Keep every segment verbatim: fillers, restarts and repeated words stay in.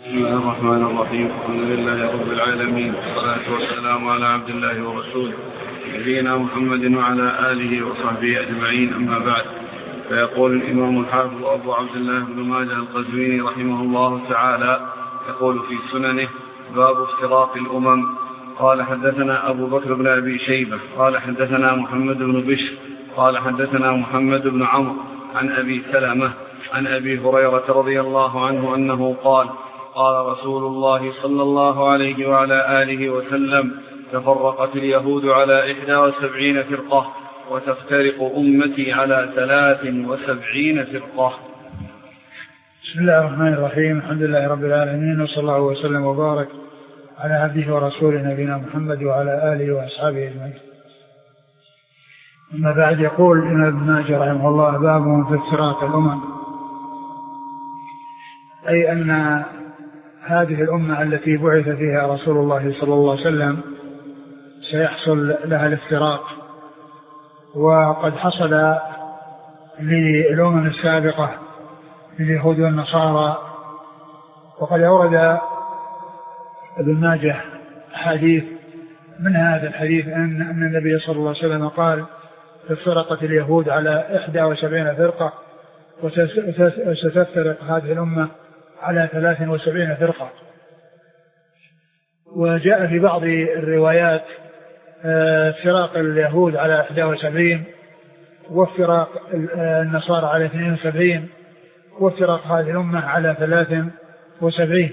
بسم الله الرحمن الرحيم. الحمد لله رب العالمين، والصلاة والسلام على عبد الله ورسوله نبينا محمد وعلى آله وصحبه أجمعين، أما بعد. فيقول الإمام الحافظ أبو عبد الله بن ماجه القزويني رحمه الله تعالى، يقول في سننه: باب افتراق الأمم. قال حدثنا أبو بكر بن أبي شيبة قال حدثنا محمد بن بشر قال حدثنا محمد بن عمرو عن أبي سلمة عن أبي هريرة رضي الله عنه أنه قال: قال رسول الله صلى الله عليه وعلى آله وسلم: تفرقت اليهود على إحدى وسبعين فرقة، وتفترق أمتي على ثلاث وسبعين فرقة. بسم الله الرحمن الرحيم. الحمد لله رب العالمين، وصلى الله وسلم وبارك على عبده ورسوله نبينا محمد وعلى آله وأصحابه أجمعين. أما بعد، يقول الإمام ابن ماجه رحمه الله: باب في افتراق الأمم، أي أن هذه الأمة التي بعث فيها رسول الله صلى الله عليه وسلم سيحصل لها الافتراق، وقد حصل للأمم السابقة لليهود والنصارى. وقد أورد ابن ماجه حديث من هذا الحديث أن النبي صلى الله عليه وسلم قال: افترقت اليهود على إحدى وسبعين فرقة، وستفترق هذه الأمة على ثلاث وسبعين فرقة. وجاء في بعض الروايات افتراق اليهود على إحدى وسبعين، وافتراق النصارى على اثنين وسبعين، وافتراق هذه الأمة على ثلاث وسبعين.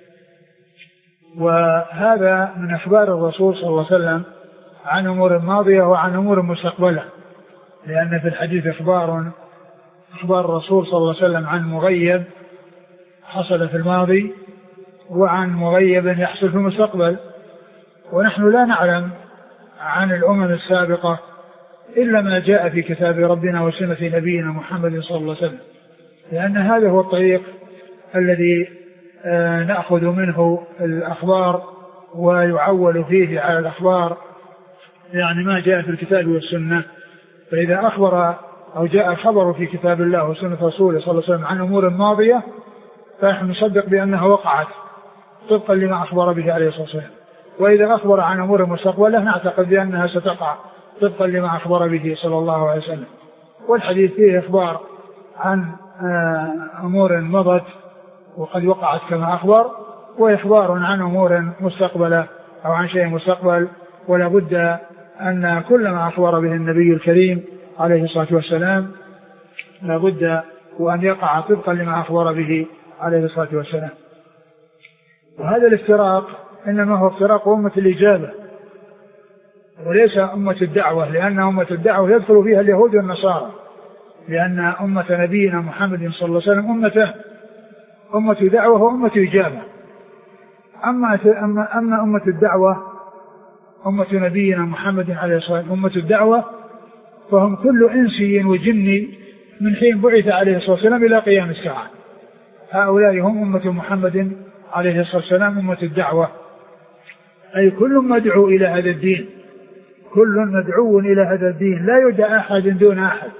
وهذا من أخبار الرسول صلى الله عليه وسلم عن أمور ماضية وعن أمور مستقبلة، لأن في الحديث إخبار أخبار الرسول صلى الله عليه وسلم عن مغيب حصل في الماضي، وعن مغيب يحصل في المستقبل. ونحن لا نعلم عن الأمم السابقة إلا ما جاء في كتاب ربنا وسنة نبينا محمد صلى الله عليه وسلم، لأن هذا هو الطريق الذي نأخذ منه الأخبار ويعول فيه على الأخبار، يعني ما جاء في الكتاب والسنة. فإذا أخبر أو جاء الخبر في كتاب الله وسنة رسوله صلى الله عليه وسلم عن أمور ماضية، فنحن نصدق بأنها وقعت طبقا لما أخبر به عليه الصلاة والسلام. وإذا أخبر عن أمور مستقبلة نعتقد بأنها ستقع طبقا لما أخبر به صلى الله عليه وسلم. والحديث فيه إخبار عن أمور مضت وقد وقعت كما أخبر، وإخبار عن أمور مستقبلة أو عن شيء مستقبل. ولا بد أن كل ما أخبر به النبي الكريم عليه الصلاة والسلام لا بد وأن يقع طبقا لما أخبر به عليه الصلاة والسلام. وهذا الافتراق إنما هو افتراق أمة الإجابة وليس أمة الدعوة، لأن أمة الدعوة يدخل فيها اليهود والنصارى، لأن أمة نبينا محمد صلى الله عليه وسلم أمته أمة دعوة وأمة إجابة. أما أما أما أمة الدعوة أمة نبينا محمد عليه الصلاة والسلام أمة الدعوة، فهم كل إنسي وجني من حين بعث عليه الصلاة والسلام إلى قيام الساعة. هؤلاء هم أمة محمد عليه الصلاة والسلام أمة الدعوة، أي كل مدعو إلى هذا الدين، كل مدعو إلى هذا الدين، لا يدعى أحد دون أحد.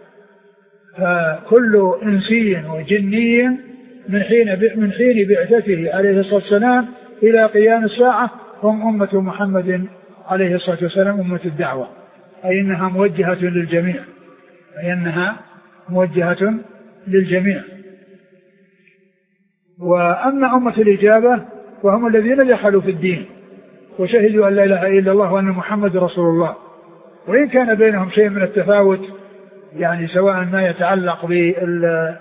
فكل إنسي وجني من حين من حين بعثته عليه الصلاة والسلام إلى قيام الساعة هم أمة محمد عليه الصلاة والسلام أمة الدعوة، أي أنها موجهة للجميع، أي أنها موجهة للجميع. وأما أمة الإجابة وهم الذين دخلوا في الدين وشهدوا أن لا إله إلا الله وأن محمد رسول الله، وإن كان بينهم شيء من التفاوت، يعني سواء ما يتعلق بال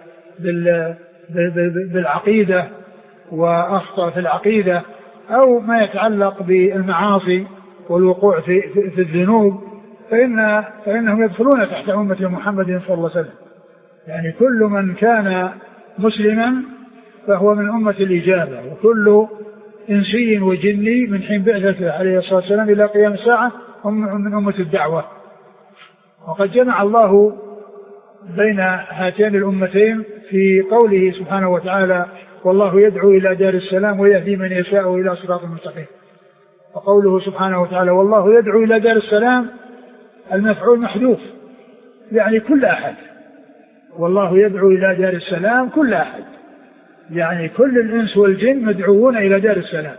بالعقيدة وأخطأ في العقيدة، أو ما يتعلق بالمعاصي والوقوع في, في, في الذنوب، فإن فإنهم يدخلون تحت أمة محمد صلى الله عليه وسلم. يعني كل من كان مسلما فهو من أمة الإجابة، وكل إنسي وجني من حين بعثته عليه الصلاة والسلام إلى قيام الساعة هم من أمة الدعوة. وقد جمع الله بين هاتين الأمتين في قوله سبحانه وتعالى: والله يدعو إلى دار السلام ويهدي من يشاء إلى صراط مستقيم. وقوله سبحانه وتعالى: والله يدعو إلى دار السلام، المفعول محذوف، يعني كل أحد، والله يدعو إلى دار السلام كل أحد، يعني كل الإنس والجن مدعوون إلى دار السلام.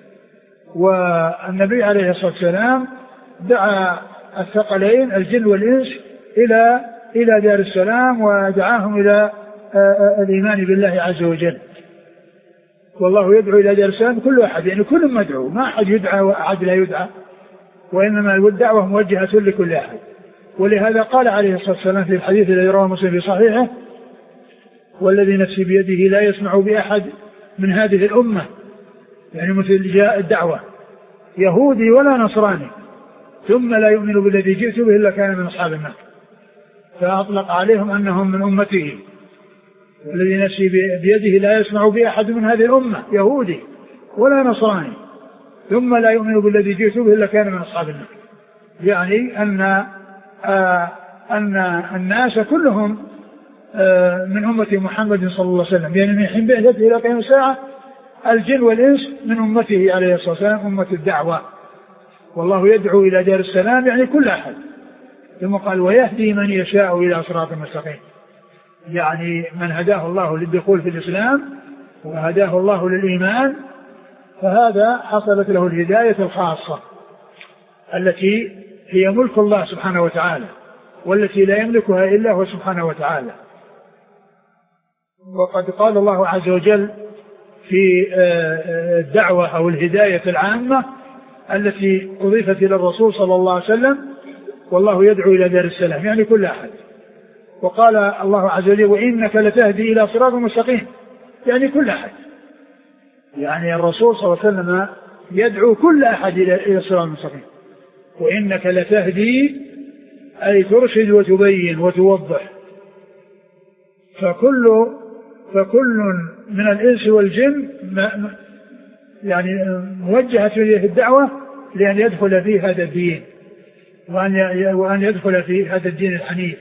والنبي عليه الصلاة والسلام دعا الثقلين الجن والإنس إلى إلى دار السلام، ودعاهم إلى الإيمان بالله عز وجل. والله يدعو إلى دار السلام كل أحد، يعني كل مدعو، ما أحد يدعى وأحد لا يدعى، وإنما الدعوة موجهة لكل أحد. ولهذا قال عليه الصلاة والسلام في الحديث الذي رواه مسلم في صحيحه: والذي نفسي بيده لا يسمع بأحد من هذه الأمة، يعني مثل جاء الدعوة، يهودي ولا نصراني ثم لا يؤمن بالذي جئت به إلا كان من أصحاب النار، فأطلق عليهم أنهم من أمته. والذي نفسي بيده لا يسمع بأحد من هذه الأمة، يهودي ولا نصراني ثم لا يؤمن بالذي جئت به إلا كان من أصحاب النار. يعني أن آه أن الناس كلهم آه من أمة محمد صلى الله عليه وسلم، يعني من حين بعثته إلى قيام الساعة الجن والإنس من أمته عليه الصلاة والسلام، أمة الدعوة. والله يدعو إلى دار السلام يعني كل أحد. ثم قال: ويهدي من يشاء إلى صراط مستقيم، يعني من هداه الله للدخول في الإسلام وهداه الله للإيمان، فهذا حصلت له الهداية الخاصة التي هي ملك الله سبحانه وتعالى، والتي لا يملكها إلا هو سبحانه وتعالى. وقد قال الله عز وجل في الدعوة أو الهداية العامة التي أضيفت إلى الرسول صلى الله عليه وسلم: والله يدعو إلى دار السلام، يعني كل أحد. وقال الله عز وجل: وإنك لتهدي إلى صراط مستقيم، يعني كل أحد. يعني الرسول صلى الله عليه وسلم يدعو كل أحد إلى صراط مستقيم. وإنك لتهدي أي ترشد وتبين وتوضح. فكل فكل من الإنس والجن يعني موجهة إليه الدعوة لأن يدخل في هذا الدين، وأن يدخل في هذا الدين الحنيف.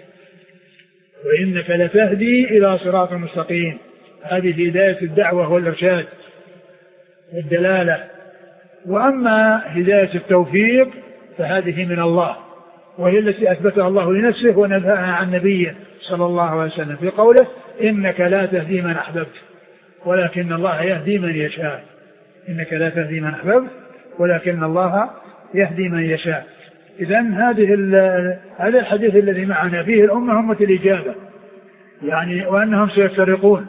وإنك لتهدي إلى صراط مستقيم، هذه هداية الدعوة والإرشاد والدلالة. وأما هداية التوفيق فهذه من الله، وهي التي أثبتها الله لنفسه ونبهها عن نبيه صلى الله عليه وسلم في قوله: إنك لا تهدي من أحببت ولكن الله يهدي من يشاء. إنك لا تهدي من أحببت ولكن الله يهدي من يشاء. إذن هذه هذا الحديث الذي معنا فيه الأمة أمة الإجابة، يعني وأنهم سيفترقون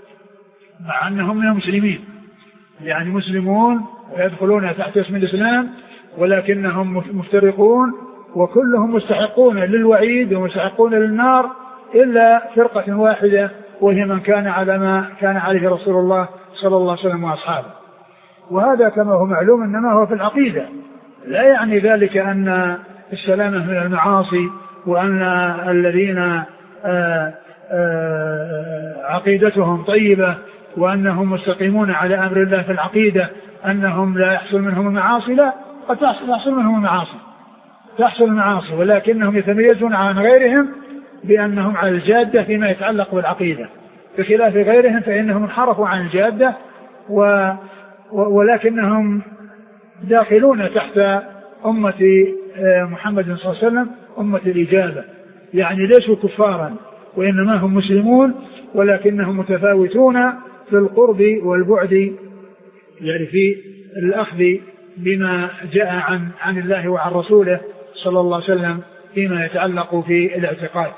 مع أنهم من المسلمين، يعني مسلمون ويدخلون تحت اسم الإسلام ولكنهم مفترقون، وكلهم مستحقون للوعيد ومستحقون للنار إلا فرقة واحدة، وهي من كان على ما كان عليه رسول الله صلى الله عليه وسلم وأصحابه. وهذا كما هو معلوم إنما هو في العقيدة، لا يعني ذلك أن السلامة من المعاصي، وأن الذين آآ آآ عقيدتهم طيبة وأنهم مستقيمون على أمر الله في العقيدة أنهم لا يحصل منهم المعاصي. لا، قد تحصل منهم المعاصي، تحصل المعاصي، ولكنهم يتميزون عن غيرهم بأنهم على الجادة فيما يتعلق بالعقيدة، بخلاف غيرهم فإنهم انحرفوا عن الجادة و ولكنهم داخلون تحت أمة محمد صلى الله عليه وسلم أمة الإجابة، يعني ليسوا كفارا وإنما هم مسلمون، ولكنهم متفاوتون في القرب والبعد، يعني في الأخذ بما جاء عن عن الله وعن رسوله صلى الله عليه وسلم فيما يتعلق في الاعتقاد.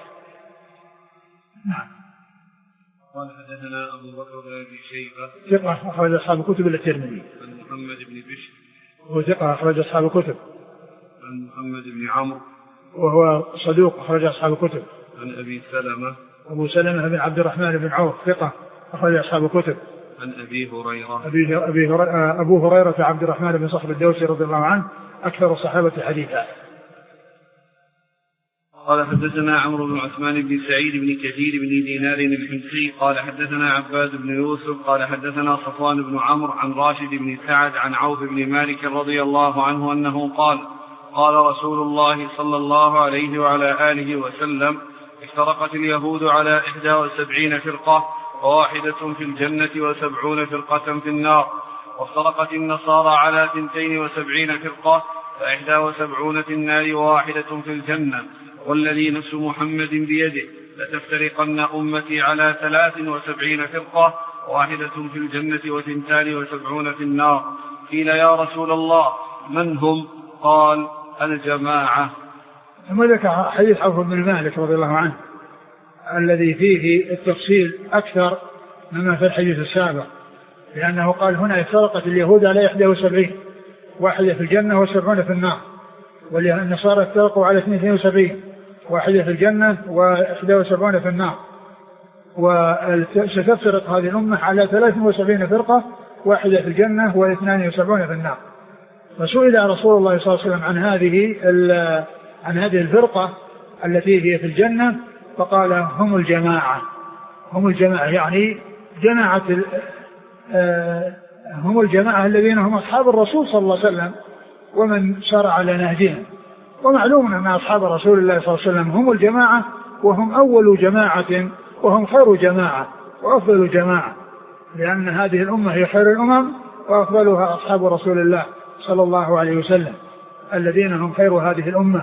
نعم. قال حدثنا أبو بكر بن أبي شيبة ثقة أخرج أصحاب الكتب إلا الترمذي. عن محمد بن بشر وهو ثقة أخرج أصحاب الكتب. عن محمد بن عمرو وهو صدوق أخرج أصحاب الكتب. عن أبي سلمة أبو سلمة بن عبد الرحمن بن عوف ثقة أخرج أصحاب الكتب. عن أبي هريرة أبي أبي أبو هريرة عبد الرحمن بن صخر الدوسي رضي الله عنه أكثر الصحابة حديثا. قال حدثنا عمرو بن عثمان بن سعيد بن كثير بن دينار الحمصي قال حدثنا عباد بن يوسف قال حدثنا صفوان بن عمرو عن راشد بن سعد عن عوف بن مالك رضي الله عنه أنه قال قال رسول الله صلى الله عليه وعلى آله وسلم: افترقت اليهود على إحدى وسبعين فرقة وواحدة في الجنة وسبعون فرقة في النار، وافترقت النصارى على ثنتين وسبعين فرقة فإحدى وسبعون في النار وواحدة في الجنة، والذي نفس محمد بيده لتفترقن أمتي على ثلاث وسبعين فرقة واحدة في الجنة وثنتان وسبعون في النار. قيل يا رسول الله من هم؟ قال الجماعة. ثم ذكر حديث عوف بن مالك رضي الله عنه الذي فيه التفصيل أكثر مما في الحديث السابق، لأنه قال هنا افترقت اليهود على إحدى وسبعين، واحدة في الجنة وسبعون في النار، والنصارى افترقوا على اثنين وسبعين، واحدة في الجنة وإحدى وسبعون في النار. وستفترق هذه الأمة على ثلاث وسبعين فرقة، واحدة في الجنة واثنان وسبعون في النار. فسئل رسول الله صلى الله عليه وسلم عن هذه عن هذه الفرقة التي هي في الجنة، فقال هم الجماعة. هم الجماعة يعني جماعة هم الجماعة الذين هم أصحاب الرسول صلى الله عليه وسلم ومن سار على نهجهم. ومعلوم أن أصحاب رسول الله صلى الله عليه وسلم هم الجماعة، وهم أول جماعة وهم خير جماعة وأفضل جماعة، لأن هذه الأمة هي خير الأمم وأفضلها أصحاب رسول الله صلى الله عليه وسلم الذين هم خير هذه الأمة.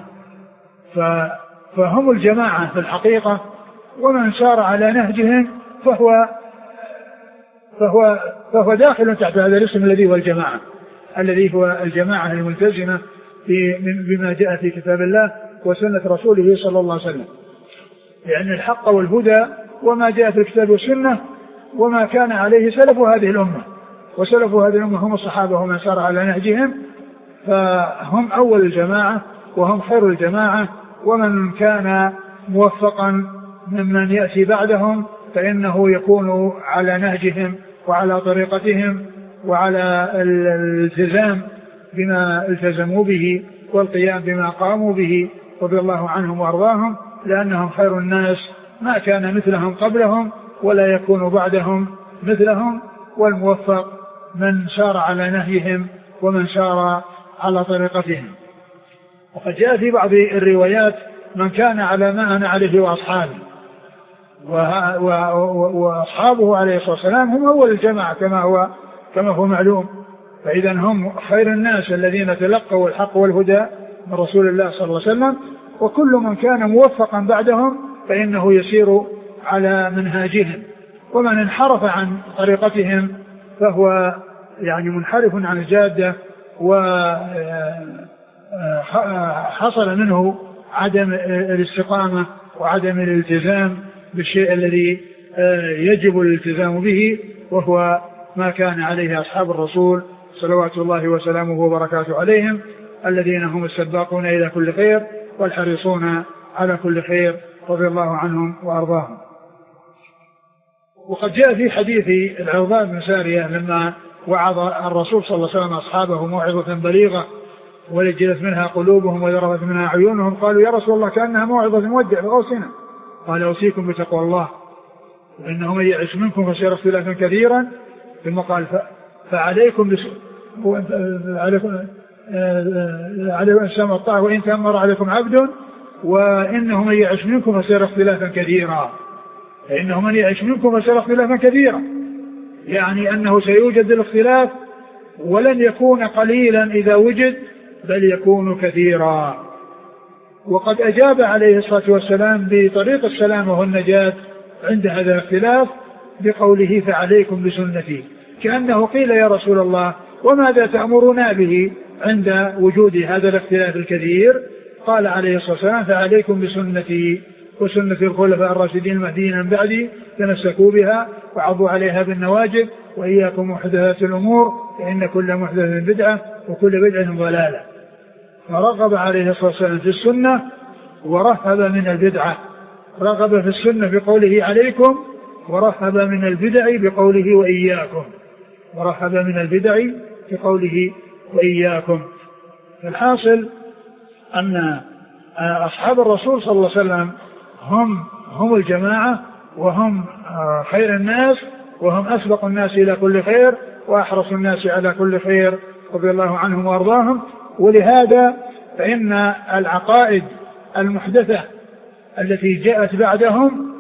فهم الجماعة في الحقيقة، ومن سار على نهجهم فهو فهو فهو داخل تحت هذا الاسم الذي هو الجماعة، الذي هو الجماعة الملتزمة بما جاء في كتاب الله وسنة رسوله صلى الله عليه وسلم، لأن الحق والهدى وما جاء في الكتاب والسنة وما كان عليه سلف هذه الأمة، وسلف هذه الأمة هم الصحابة ومن سار على نهجهم، فهم أول الجماعة وهم خير الجماعة. ومن كان موفقا ممن يأتي بعدهم فإنه يكون على نهجهم وعلى طريقتهم وعلى الالتزام بما التزموا به والقيام بما قاموا به رضي الله عنهم وأرضاهم، لأنهم خير الناس ما كان مثلهم قبلهم ولا يكون بعدهم مثلهم. والموفق من سار على نهجهم ومن سار على طريقتهم. وقد جاء في بعض الروايات من كان على ما أنا عليه وأصحابه، وأصحابه عليه الصلاة والسلام هم أول الجماعة كما هو كما هو معلوم. فإذا هم خير الناس الذين تلقوا الحق والهدى من رسول الله صلى الله عليه وسلم، وكل من كان موفقا بعدهم فإنه يسير على منهاجهم. ومن انحرف عن طريقتهم فهو يعني منحرف عن الجادة، وحصل منه عدم الاستقامة وعدم الالتزام بالشيء الذي يجب الالتزام به، وهو ما كان عليه أصحاب الرسول صلوات الله وسلامه وبركاته عليهم، الذين هم السباقون إلى كل خير والحريصون على كل خير رضي الله عنهم وأرضاهم. وقد جاء في حديث العرباض بن سارية لما وعظ الرسول صلى الله عليه وسلم أصحابه موعظة بليغة ولجلت منها قلوبهم وذرفت منها عيونهم، قالوا يا رسول الله كأنها موعظة مودع فأوصنا. قال أوصيكم بتقوى الله وإنه من يعش منكم فسيرى اختلافا كثيرا، ثم قال فعليكم بس... عليكم عليكم السمع والطاعة وإن تأمر عليكم عبد وإنه من يعش منكم فسيرى اختلافا كثيرا. فإنه من يعش منكم فسيرى اختلافا كثيرا، يعني أنه سيوجد الاختلاف ولن يكون قليلا إذا وجد بل يكون كثيرا. وقد أجاب عليه الصلاة والسلام بطريق السلامة والنجاة عند هذا الاختلاف بقوله فعليكم بسنتي، كأنه قيل يا رسول الله وماذا تأمرنا به عند وجود هذا الاختلاف الكثير؟ قال عليه الصلاة والسلام فعليكم بسنتي وسنة الخلفاء الراشدين المهديين من بعدي تمسكوا بها وعضوا عليها بالنواجذ وإياكم محدثات الأمور فإن كل محدثة بدعة وكل بدعة ضلالة. فرغب عليه الصلاة والسلام في السنة ورهب من البدعة، رغب في السنة بقوله عليكم، ورهب من البدع بقوله وإياكم، ورهب من البدع بقوله وإياكم. فالحاصل أن أصحاب الرسول صلى الله عليه وسلم هم هم الجماعة وهم خير الناس وهم أسبق الناس إلى كل خير وأحرص الناس على كل خير رضي الله عنهم وأرضاهم. ولهذا فإن العقائد المحدثة التي جاءت بعدهم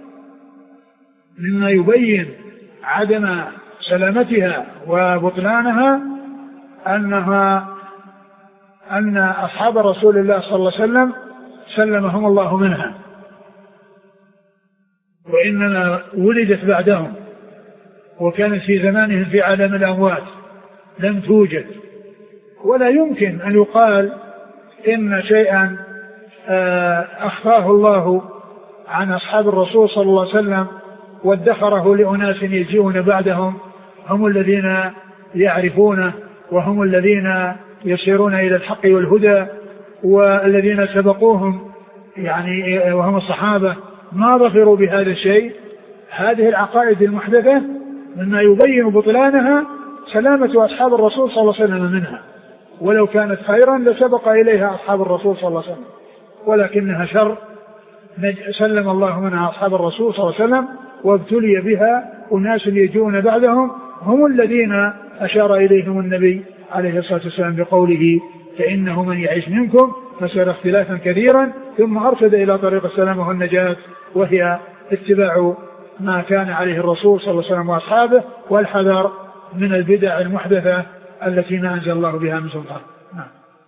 مما يبين عدم سلامتها وبطلانها أنها أن أصحاب رسول الله صلى الله عليه وسلم سلمهم الله منها، وإنما ولدت بعدهم وكانت في زمانهم في عالم الأموات لم توجد، ولا يمكن أن يقال إن شيئا أخفاه الله عن أصحاب الرسول صلى الله عليه وسلم وادخره لأناس يجيئون بعدهم هم الذين يعرفونه وهم الذين يسيرون إلى الحق والهدى والذين سبقوهم يعني وهم الصحابة ما ظفروا بهذا الشيء. هذه العقائد المحدثة مما يبين بطلانها سلامة أصحاب الرسول صلى الله عليه وسلم منها، ولو كانت خيرا لسبق إليها أصحاب الرسول صلى الله عليه وسلم، ولكنها شر سلم الله منها أصحاب الرسول صلى الله عليه وسلم، وابتلي بها أناس يجون بعدهم هم الذين أشار إليهم النبي عليه الصلاة والسلام بقوله فإنه من يعيش منكم فسيرى اختلافا كثيرا ثم أرشد إلى طريق السلامة والنجاة، وهي اتباع ما كان عليه الرسول صلى الله عليه وسلم وأصحابه والحذر من البدع المحدثة التي ما أنزل الله بها من سلطان. نعم.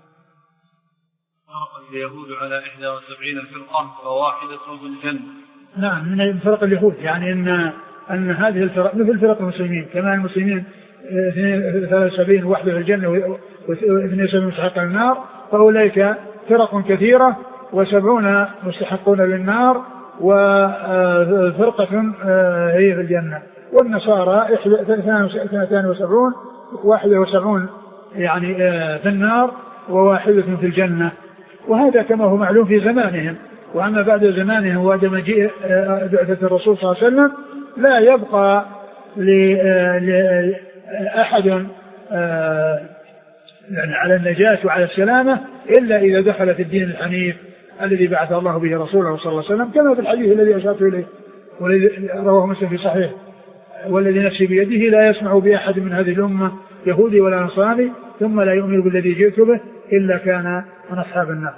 اليهود على إحدى وسبعين فرقة وواحدة في الجنة. نعم من فرق اليهود، يعني أن أن هذه الفرق مثل فرق المسلمين، كما المسلمين ثلاث وسبعين واحدة في الجنة واثنين وسبعين مستحقون للنار، فأولئك فرق كثيرة وسبعون مستحقون للنار وفرقة هي في الجنة. والنصارى اثنان وسبعون واحدة وسبعون يعني في النار وواحدة في الجنة، وهذا كما هو معلوم في زمانهم. وأما بعد زمانهم وبعد مجيء بعثة الرسول صلى الله عليه وسلم لا يبقى لأحد يعني على النجاة وعلى السلامة إلا إذا دخل في الدين الحنيف الذي بعث الله به رسوله صلى الله عليه وسلم، كما في الحديث الذي أشرت إليه والذي رواه مسلم في صحيح: والذي نفسي بيده لا يسمع بأحد من هذه الأمة يهودي ولا نصراني ثم لا يؤمن بالذي جئت به إلا كان من أصحاب النار.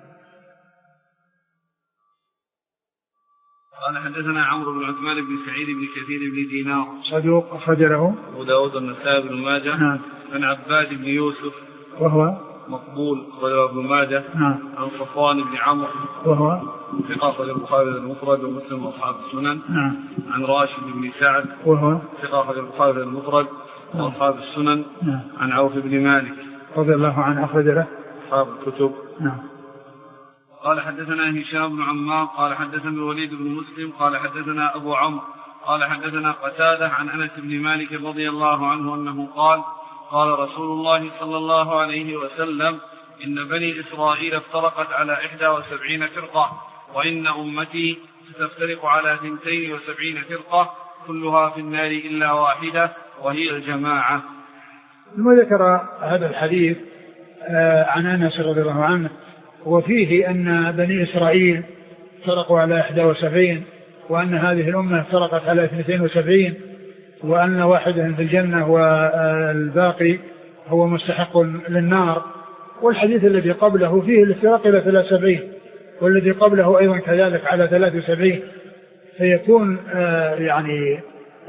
قال حدثنا عمرو بن عثمان بن سعيد بن كثير بن دينار صدوق أخرج له أبو داود والنسائي بن ماجه. نعم. عن عباد بن يوسف وهو مقبول أخرجه ابن ماجه. نعم. عن صفوان بن عمرو وهو ثقة أخرجه البخاري المفرد ومسلم وأصحاب السنن. نعم. عن راشد بن سعد وهو ثقة أخرجه البخاري المفرد وأصحاب السنن. نعم. عن عوف بن مالك رضي الله عنه أخرج له أصحاب الكتب. نعم. قال حدثنا هشام بن عمار قال حدثنا الوليد بن مسلم قال حدثنا أبو عمرو قال حدثنا قتادة عن أنس بن مالك رضي الله عنه أنه قال قال رسول الله صلى الله عليه وسلم إن بني إسرائيل افترقت على إحدى وسبعين فرقة وإن أمتي ستفترق على ثنتين وسبعين فرقة كلها في النار إلا واحدة وهي الجماعة. ثم ذكر هذا الحديث عن أنس رضي الله عنه وفيه أن بني إسرائيل افترقوا على إحدى وسبعين وأن هذه الأمة افترقت على اثنتين وسبعين وأن واحدة في الجنة والباقي هو مستحق للنار. والحديث الذي قبله فيه الافتراق إلى ثلاث وسبعين والذي قبله أيضا كذلك على ثلاث وسبعين، فيكون آه يعني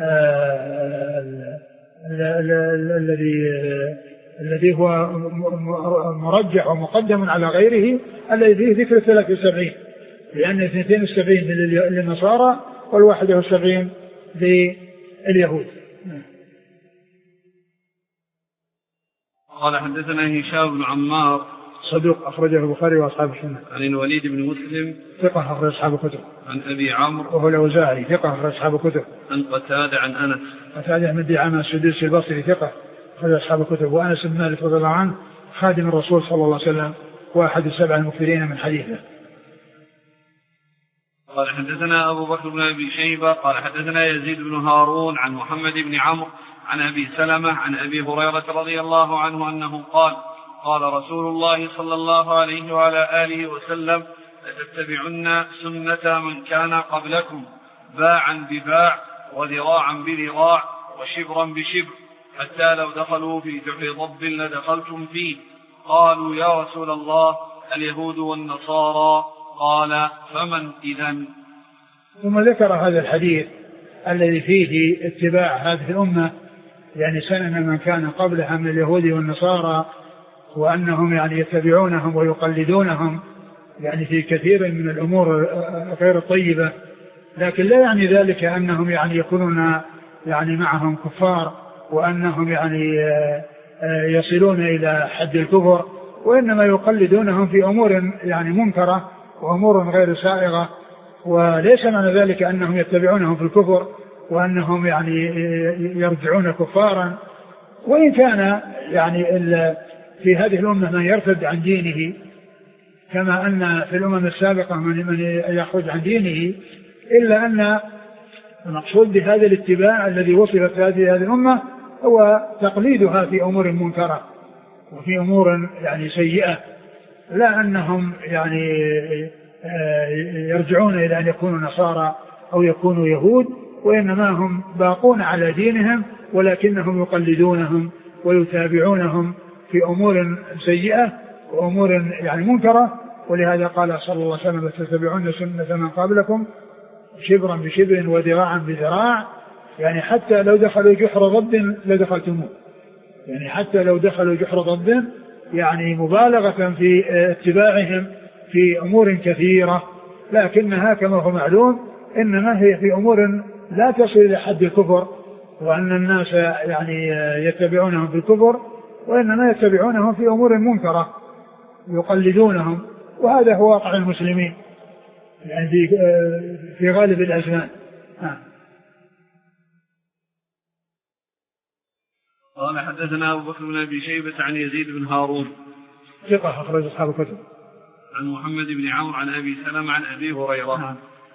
آه الذي الذي هو مرجح ومقدم على غيره الذي فيه ذكر ثلاث وسبعين، لأن اثنتين وسبعين للنصارى والواحدة وسبعين لليهود. قال حدثنا هشام بن عمار صدوق أخرجه البخاري وأصحاب السنة. عن الوليد بن مسلم ثقة أخرج أصحاب الكتب. عن أبي عمرو وهو الأوزاعي ثقة أخرج أصحاب الكتب. عن قتادة عن أنس قتادة بن دعامة السدوسي البصري ثقة أخرج أصحاب الكتب. وأنس بن مالك رضي الله عنه خادم الرسول صلى الله عليه وسلم وأحد السبع المكثرين من حديثه. قال حدثنا أبو بكر بن أبي شيبة قال حدثنا يزيد بن هارون عن محمد بن عمرو عن أبي سلمة عن أبي هريرة رضي الله عنه أنه قال قال رسول الله صلى الله عليه وعلى آله وسلم لتتبعن سنة من كان قبلكم باعا بباع وذراعا بذراع وشبرا بشبر حتى لو دخلوا في جحر ضب لدخلتم فيه. قالوا يا رسول الله اليهود والنصارى قال فمن إذن؟ ثم ذكر هذا الحديث الذي فيه اتباع هذه الأمة يعني سنن من كان قبلها من اليهود والنصارى وأنهم يعني يتبعونهم ويقلدونهم يعني في كثير من الأمور غير الطيبة، لكن لا يعني ذلك أنهم يعني يكونون يعني معهم كفار وأنهم يعني يصلون إلى حد الكفر، وإنما يقلدونهم في أمور يعني منكرة وأمور غير سائغة، وليس معنى ذلك أنهم يتبعونهم في الكفر وأنهم يعني يرجعون كفارا. وإن كان يعني في هذه الأمة من يرتد عن دينه كما أن في الأمم السابقة من يخرج عن دينه، إلا أن المقصود بهذا الاتباع الذي وصلت هذه الأمة هو تقليدها في أمور منكرة وفي أمور يعني سيئة، لا أنهم يعني يرجعون إلى أن يكونوا نصارى أو يكونوا يهود، وإنما هم باقون على دينهم ولكنهم يقلدونهم ويتابعونهم في أمور سيئة وأمور يعني منكرة. ولهذا قال صلى الله عليه وسلم: تتبعون سنة من قبلكم شبرا بشبر وذراعا بذراع، يعني حتى لو دخلوا جحر ضب لدخلتموه، يعني حتى لو دخلوا جحر ضب يعني مبالغة في اتباعهم في أمور كثيرة، لكنها كما هو معلوم إنما هي في أمور لا تصل إلى حد الكفر، وأن الناس يعني يتبعونهم في الكفر، وإنما يتبعونهم في أمور منكرة يقلدونهم، وهذا هو واقع المسلمين يعني في, في غالب الأزمان. قال: حدثنا أبو بكر بن أبي شيبة عن يزيد بن هارون ثقة أخرج أصحاب الكتب، عن محمد بن عمرو عن أبي سلمة عن أبي هريرة. نعم.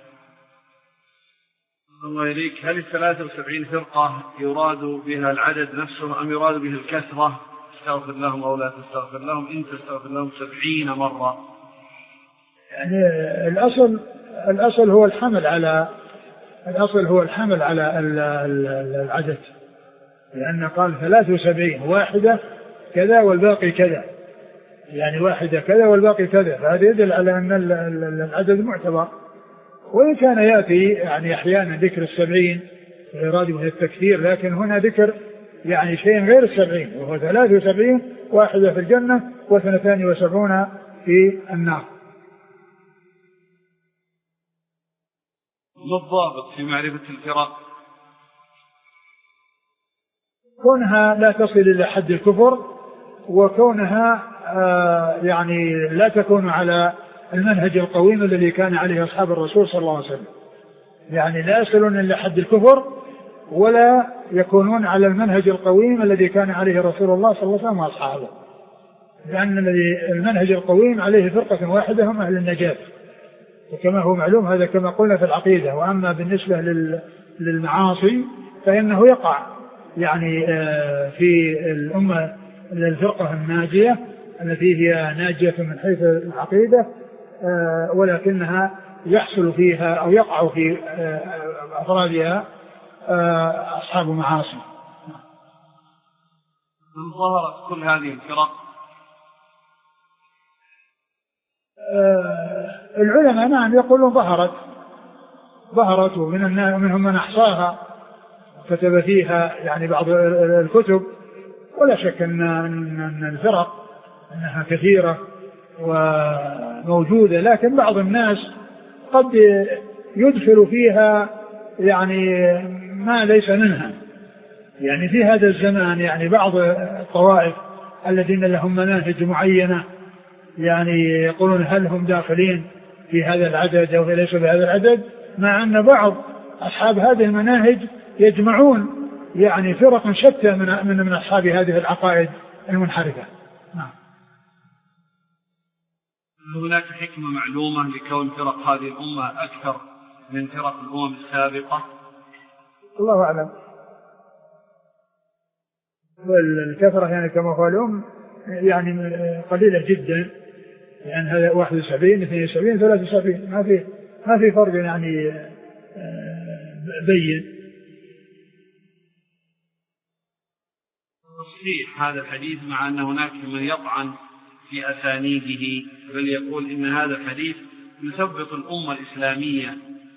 الله إليك: هل الثلاثة وسبعين فرقة يراد بها العدد نفسه أم يراد به الكثرة؟ استغفر لهم أو لا تستغفر لهم، إن تستغفر لهم سبعين مرة. يعني الأصل الأصل هو الحمل على الأصل هو الحمل على العدد، لأن قال ثلاثة وسبعين واحدة كذا والباقي كذا، يعني واحدة كذا والباقي كذا، فهذا يدل على أن العدد معتبر. وإن كان يأتي يعني أحيانا ذكر السبعين ويراد به التكثير، لكن هنا ذكر يعني شيء غير السبعين، وهو ثلاثة وسبعين واحدة في الجنة واثنتان وسبعون في النار. ما الضابط في معرفة الفرق؟ كونها لا تصل إلى حد الكفر، وكونها آه يعني لا تكون على المنهج القويم الذي كان عليه أصحاب الرسول صلى الله عليه وسلم، يعني لا يصلون إلى حد الكفر ولا يكونون على المنهج القويم الذي كان عليه رسول الله صلى الله عليه وسلم وأصحابه، لأن المنهج القويم عليه فرقة واحدة هم أهل النجاة، وكما هو معلوم هذا كما قلنا في العقيدة. وأما بالنسبة للمعاصي فإنه يقع يعني في الأمة الفرقة الناجية التي هي ناجية من حيث العقيدة، ولكنها يحصل فيها أو يقع في أفرادها أصحاب معاصي. من ظهرت كل هذه الفرق؟ العلماء نعم يقولون ظهرت ظهرت ومنهم من أحصاها كتب فيها يعني بعض الكتب، ولا شك أن الفرق أنها كثيرة وموجودة، لكن بعض الناس قد يدخل فيها يعني ما ليس منها. يعني في هذا الزمان يعني بعض الطوائف الذين لهم مناهج معينة يعني يقولون هل هم داخلين في هذا العدد أو ليسوا بهذا العدد، مع أن بعض أصحاب هذه المناهج يجمعون يعني فرق شتى من من من أصحاب هذه العقائد المنحرفة. نعم. هناك حكمة معلومة لكون فرق هذه الأمة أكثر من فرق الأمم السابقة؟ الله أعلم. والكثرة يعني كما قالوا يعني قليلة جدا، يعني هذا واحد وسبعين اثنين وسبعين ثلاثة وسبعين، ما في ما في فرق يعني بين. تصحيح هذا الحديث مع أن هناك من يطعن في أسانيده، بل يقول إن هذا الحديث يثبط الأمة الإسلامية.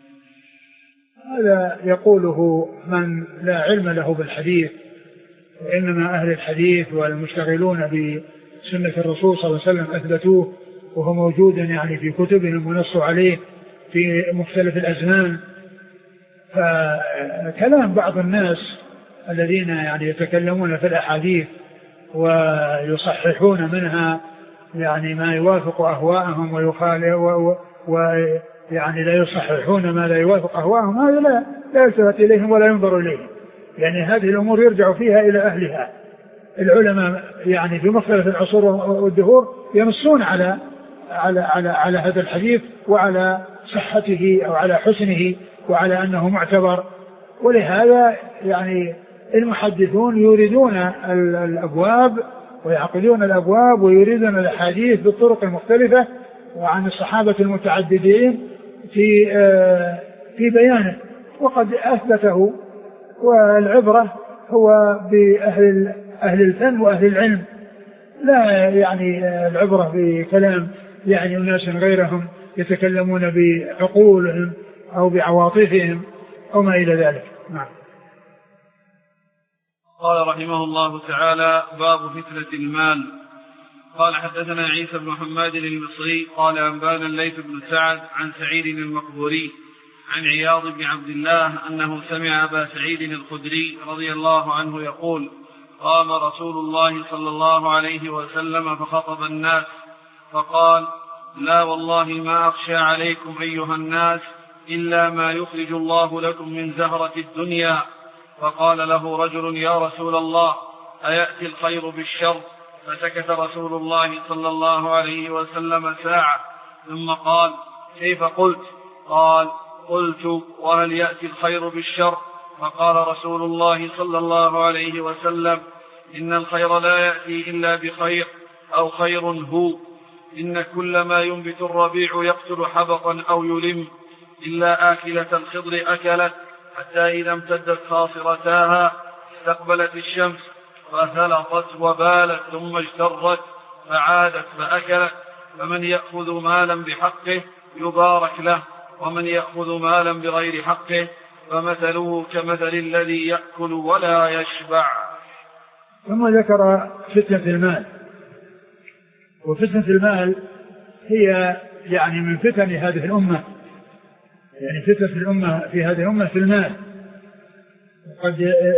هذا يقوله من لا علم له بالحديث، وإنما أهل الحديث والمشتغلون بسنة الرسول صلى الله عليه وسلم أثبتوه، وهو موجود يعني في كتبهم ونصوا عليه في مختلف الأزمان. فكلام بعض الناس الذين يعني يتكلمون في الأحاديث ويصححون منها يعني ما يوافق أهواءهم ويخالف ويعني لا يصححون ما لا يوافق أهواءهم، هذا لا لا يلتفت إليهم ولا ينظر إليهم، يعني هذه الأمور يرجع فيها إلى أهلها. العلماء يعني في مختلف العصور والدهور ينصون على على على على هذا الحديث وعلى صحته أو على حسنه وعلى أنه معتبر، ولهذا يعني المحدثون يريدون الأبواب ويعقدون الأبواب ويريدون الأحاديث بالطرق المختلفة وعن الصحابة المتعددين في في بيانه، وقد أثبته. والعبرة هو بأهل أهل الفن وأهل العلم، لا يعني العبرة بكلام يعني الناس غيرهم يتكلمون بعقولهم أو بعواطفهم أو ما إلى ذلك. نعم. قال رحمه الله تعالى: باب فتنة المال. قال: حدثنا عيسى بن محمد المصري قال: أنبانا الليث بن سعد عن سعيد المقبوري عن عياض بن عبد الله أنه سمع أبا سعيد الخدري رضي الله عنه يقول: قام رسول الله صلى الله عليه وسلم فخطب الناس فقال: لا والله ما أخشى عليكم أيها الناس إلا ما يخرج الله لكم من زهرة الدنيا. فقال له رجل: يا رسول الله أيأتي الخير بالشر؟ فسكت رسول الله صلى الله عليه وسلم ساعة ثم قال: كيف قلت؟ قال: قلت: وهل يأتي الخير بالشر؟ فقال رسول الله صلى الله عليه وسلم: إن الخير لا يأتي إلا بخير أو خير هو، إن كل ما ينبت الربيع يقتل حبطا أو يلم إلا آكلة الخضر أكلت، حتى إذا امتدت خاصرتاها استقبلت الشمس فثلطت وبالت ثم اجترت فعادت فأكلت. فمن يأخذ مالا بحقه يبارك له، ومن يأخذ مالا بغير حقه فمثله كمثل الذي يأكل ولا يشبع. ثم ذكر فتنة المال. وفتنة المال هي يعني من فتن هذه الأمة، يعني فتنة الأمة في هذه الأمة في المال. وقد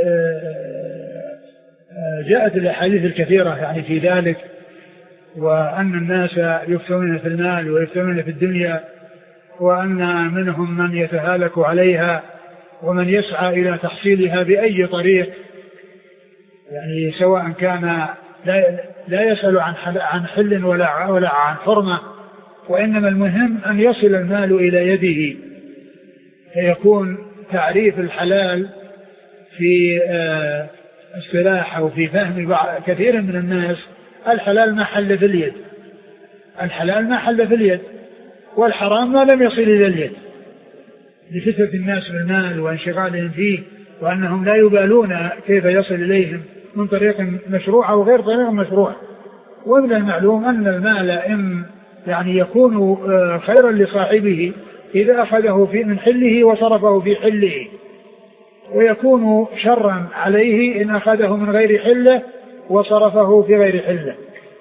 جاءت الأحاديث الكثيرة يعني في ذلك، وأن الناس يفتنون في المال ويفتنون في الدنيا، وأن منهم من يتهالك عليها ومن يسعى إلى تحصيلها بأي طريق، يعني سواء كان لا, لا يسأل عن عن حل ولا ولا عن حرمة، وإنما المهم أن يصل المال إلى يده، فيكون تعريف الحلال في اصطلاح أو في فهم كثير من الناس الحلال ما حل في اليد، الحلال ما حل في اليد، والحرام ما لم يصل إلى اليد، لفتنة الناس بالمال وانشغالهم فيه، وأنهم لا يبالون كيف يصل إليهم من طريق مشروع أو غير طريق مشروع. ومن المعلوم أن المال إن يعني يكون خيرا لصاحبه إذا أخذه في من حله وصرفه في حله، ويكون شرا عليه إن أخذه من غير حله وصرفه في غير حله،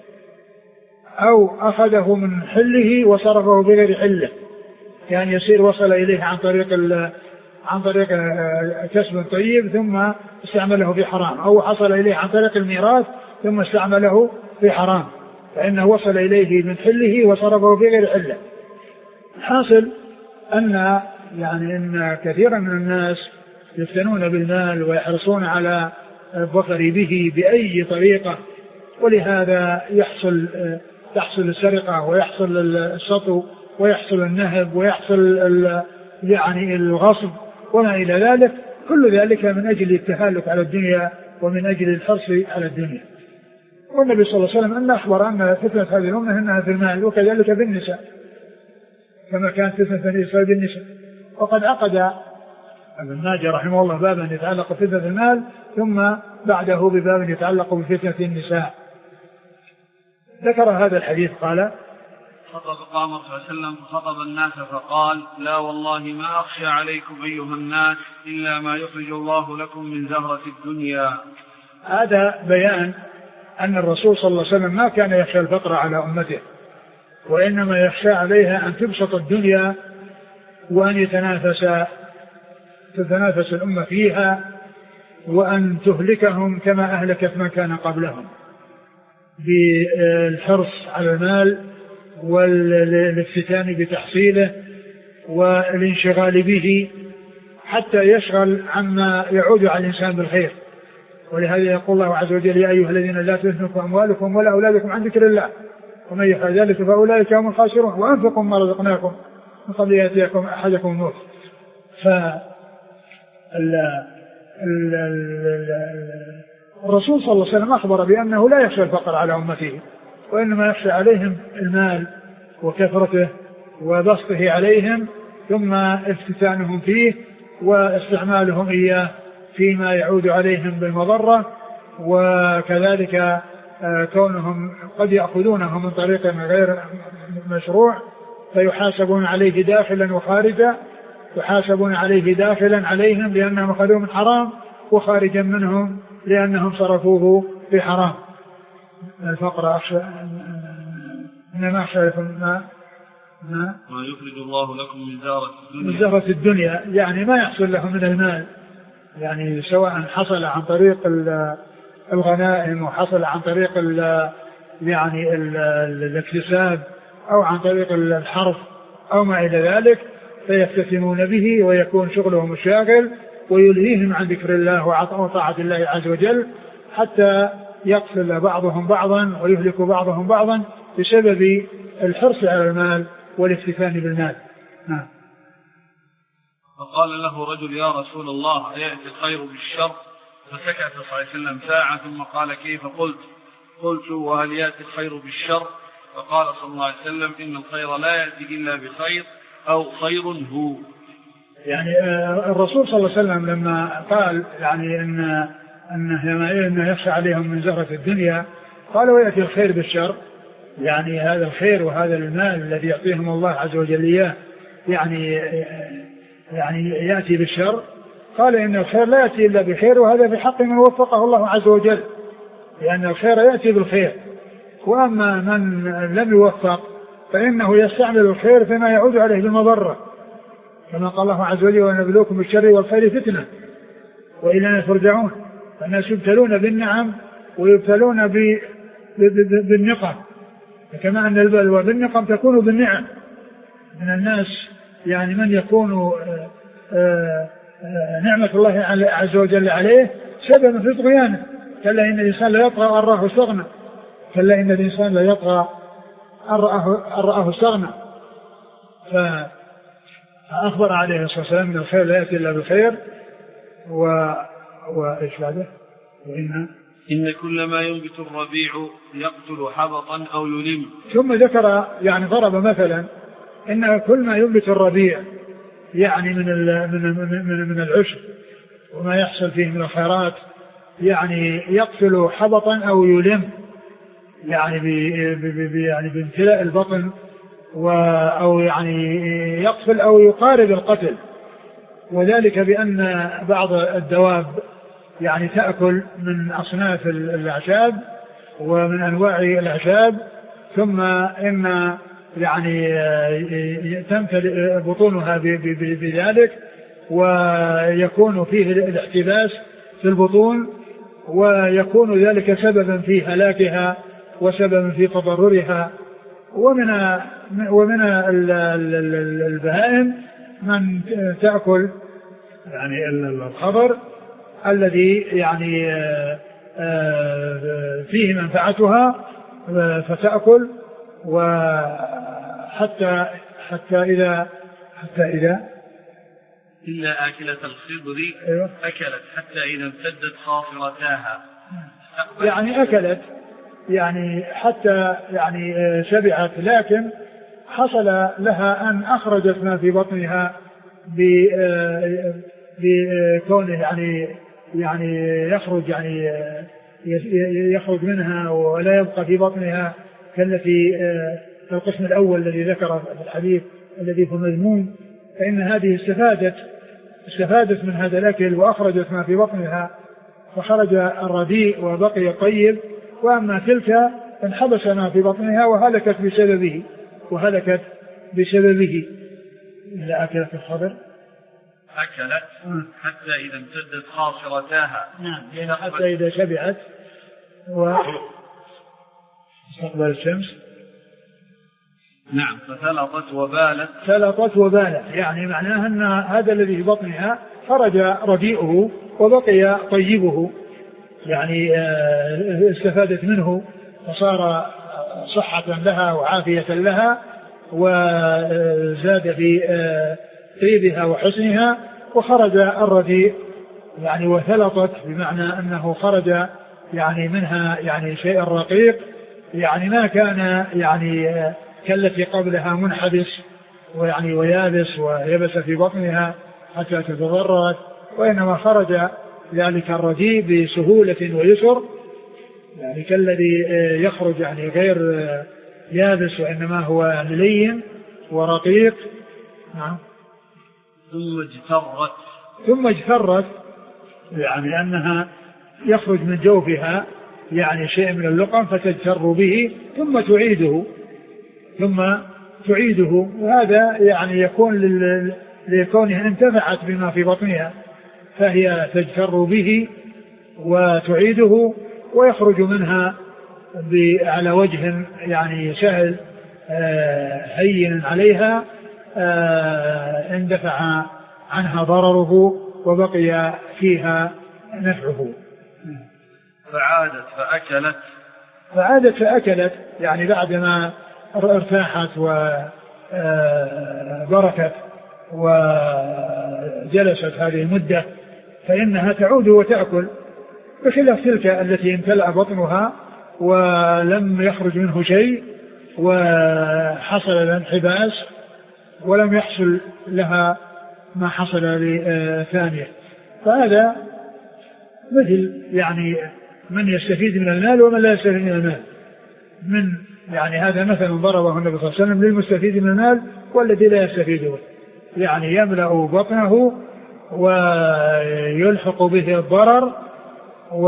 أو أخذه من حله وصرفه في غير حله، يعني يصير وصل إليه عن طريق عن طريق كسب طيب ثم استعمله في حرام، أو حصل إليه عن طريق الميراث ثم استعمله في حرام، فإنه وصل إليه من حله وصرفه في غير حله. حاصل أن يعني إن كثيرا من الناس يفتنون بالمال ويحرصون على الظفر به بأي طريقة، ولهذا يحصل تحصل السرقة ويحصل السطو ويحصل النهب ويحصل يعني الغصب وما إلى ذلك، كل ذلك من أجل التهالك على الدنيا ومن أجل الحرص على الدنيا. والنبي صلى الله عليه وسلم أن أخبر أن فتنة هذه الأمة أنها في المال، وكذلك بالنساء كما كانت فتنة بني إسرائيل بالنساء. وقد عقد ابن ماجه رحمه الله بابا يتعلق بفتنة المال، ثم بعده بباب يتعلق بفتنة النساء. ذكر هذا الحديث قال: خطب قام صلى الله عليه وسلم فخطب الناس فقال: لا والله ما أخشى عليكم أيها الناس إلا ما يخرج الله لكم من زهرة الدنيا. هذا بيان أن الرسول صلى الله عليه وسلم ما كان يخشى الفقر على أمته، وإنما يخشى عليها أن تبسط الدنيا وأن يتنافس تتنافس الأمة فيها وأن تهلكهم كما أهلكت من كان قبلهم بالحرص على المال والافتتان بتحصيله والانشغال به حتى يشغل عما يعود على الإنسان بالخير. ولهذا يقول الله عز وجل: يا أيها الذين لا تلهكم أموالكم ولا أولادكم عن ذكر الله ومن يفعل ذلك فأولئك هم الخاسرون وأنفقوا مما رزقناكم من قبل يأتيكم أحدكم الموت. فالرسول صلى الله عليه وسلم أخبر بأنه لا يخشى الفقر على أمته وإنما يخشى عليهم المال وكثرته وبسطه عليهم ثم افتتانهم فيه واستعمالهم إياه فيما يعود عليهم بالمضرة، وكذلك كونهم قد يأخذونه من طريق غير مشروع فيحاسبون عليه داخلا وخارجا، يحاسبون عليه داخلا عليهم لأنهم أخذوه من حرام وخارجا منهم لأنهم صرفوه في حرام. الفقر أخشى إنما أخشى لكم ما ما يخرج الله لكم من زهرة الدنيا, من زهرة الدنيا يعني ما يحصل لهم من المال، يعني سواء حصل عن طريق الغنائم وحصل عن طريق ال يعني ال الاكتساب أو عن طريق الحرف أو ما إلى ذلك، فيفتتنون به ويكون شغلهم الشاغل ويلهيهم عن ذكر الله وطاعة الله عز وجل حتى يقتل بعضهم بعضا ويهلك بعضهم بعضا بسبب الحرص على المال والافتتان بالمال. نعم. فقال له رجل: يا رسول الله أيأتي الخير بالشر؟ فسكت صلى الله عليه وسلم ساعة ثم قال: كيف؟ قلت قلت وهل يأتي الخير بالشر؟ فقال صلى الله عليه وسلم: إن الخير لا يأتي إلا بخير أو خير هو. يعني الرسول صلى الله عليه وسلم لما قال يعني إن أنه يخشى عليهم من زهرة الدنيا قال: ويأتي الخير بالشر، يعني هذا الخير وهذا المال الذي يعطيهم الله عز وجل إياه يعني يعني يأتي بالشر. قال: إن الخير لا يأتي إلا بخير، وهذا بحق من وفقه الله عز وجل، لأن الخير يأتي بالخير، وأما من لم يوفق فإنه يستعمل الخير فيما يعود عليه بالمضرة، كما قال الله عز وجل: ونبلوكم بالشر والخير فتنة وإلينا ترجعون. فالناس يبتلون بالنعم ويبتلون بالنقم، كما أن البلوى بالنقم تكون بالنعم. من الناس يعني من يكون آآ آآ نعمة الله عز وجل عليه سبب في طغيانه. كلا إن الإنسان لا يطغى أن رآه استغنى، كلا إن الإنسان لا يطغى أن رآه استغنى. فأخبر عليه الصلاة والسلام: من الخير لا يأتي إلا بالخير، و وإيش بعده؟ وإن إن كل ما ينبت الربيع يقتل حبطا أو يلم. ثم ذكر يعني ضرب مثلا إن كل ما ينبت الربيع يعني من من من, من العشب وما يحصل فيه من الخيرات يعني يقتل حبطا أو يلم، يعني بي يعني بامتلاء البطن، أو يعني يقتل أو يقارب القتل. وذلك بأن بعض الدواب يعني تأكل من أصناف الأعشاب ومن أنواع الأعشاب، ثم إن يعني تمتلئ بطونها بذلك ويكون فيه الاحتباس في البطون، ويكون ذلك سببا في هلاكها وسببا في تضررها. ومن ومن البهائم من تأكل يعني الخضر الذي يعني فيه منفعتها فتأكل، وحتى حتى إذا حتى إذا إلا آكلة الخضر أكلت حتى إذا امتدت خاصرتاها، يعني أكلت يعني حتى يعني شبعت، لكن حصل لها أن أخرجت ما في بطنها بكونه يعني يعني يخرج يعني يخرج منها ولا يبقى في بطنها كالتي القسم الأول الذي ذكر في الحديث الذي هو مذموم. فإن هذه استفادت استفادت من هذا الأكل وأخرجت ما في بطنها فخرج الرديء وبقي الطيب، وأما تلك انحبس ما في بطنها وهلكت بسببه وهلكت بسببه. إلا أكلت الخضر أكلت حتى إذا امتدت خاصرتاها. نعم، يعني حتى إذا شبعت واستقبل الشمس. نعم، فثلطت وبالت. ثلطت وبالت يعني معناها أن هذا الذي في بطنها خرج رديئه وبقي طيبه، يعني استفادت منه فصار صحة لها وعافية لها وزاد في طيبها وحسنها، وخرج الرديء يعني وثلطت بمعنى أنه خرج يعني منها يعني شيء رقيق، يعني ما كان يعني كالتي قبلها منحبس ويعني ويابس ويبس في بطنها حتى تتضررت، وإنما خرج ذلك الرديء بسهولة ويسر، يعني كالذي يخرج يعني غير يابس وإنما هو لين ورقيق. نعم. ثم اجترت. ثم اجترت يعني أنها يخرج من جوفها يعني شيء من اللقم فتجتر به ثم تعيده ثم تعيده وهذا يعني يكون لكونها انتفعت بما في بطنها، فهي تجتر به وتعيده ويخرج منها على وجه يعني سهل هين عليها، اندفع عنها ضرره وبقي فيها نفعه. فعادت فأكلت. فعادت فأكلت يعني بعدما ارتاحت وبركت وجلست هذه المدة فإنها تعود وتأكل، بخلاف تلك التي امتلأ بطنها ولم يخرج منه شيء وحصل لها انحباس ولم يحصل لها ما حصل لثانية. فهذا مثل يعني من يستفيد من المال ومن لا يستفيد من المال، من يعني هذا مثلا ضربه النبي صلى الله عليه وسلم للمستفيد من المال والذي لا يستفيد به، يعني يملأ بطنه ويلحق به الضرر و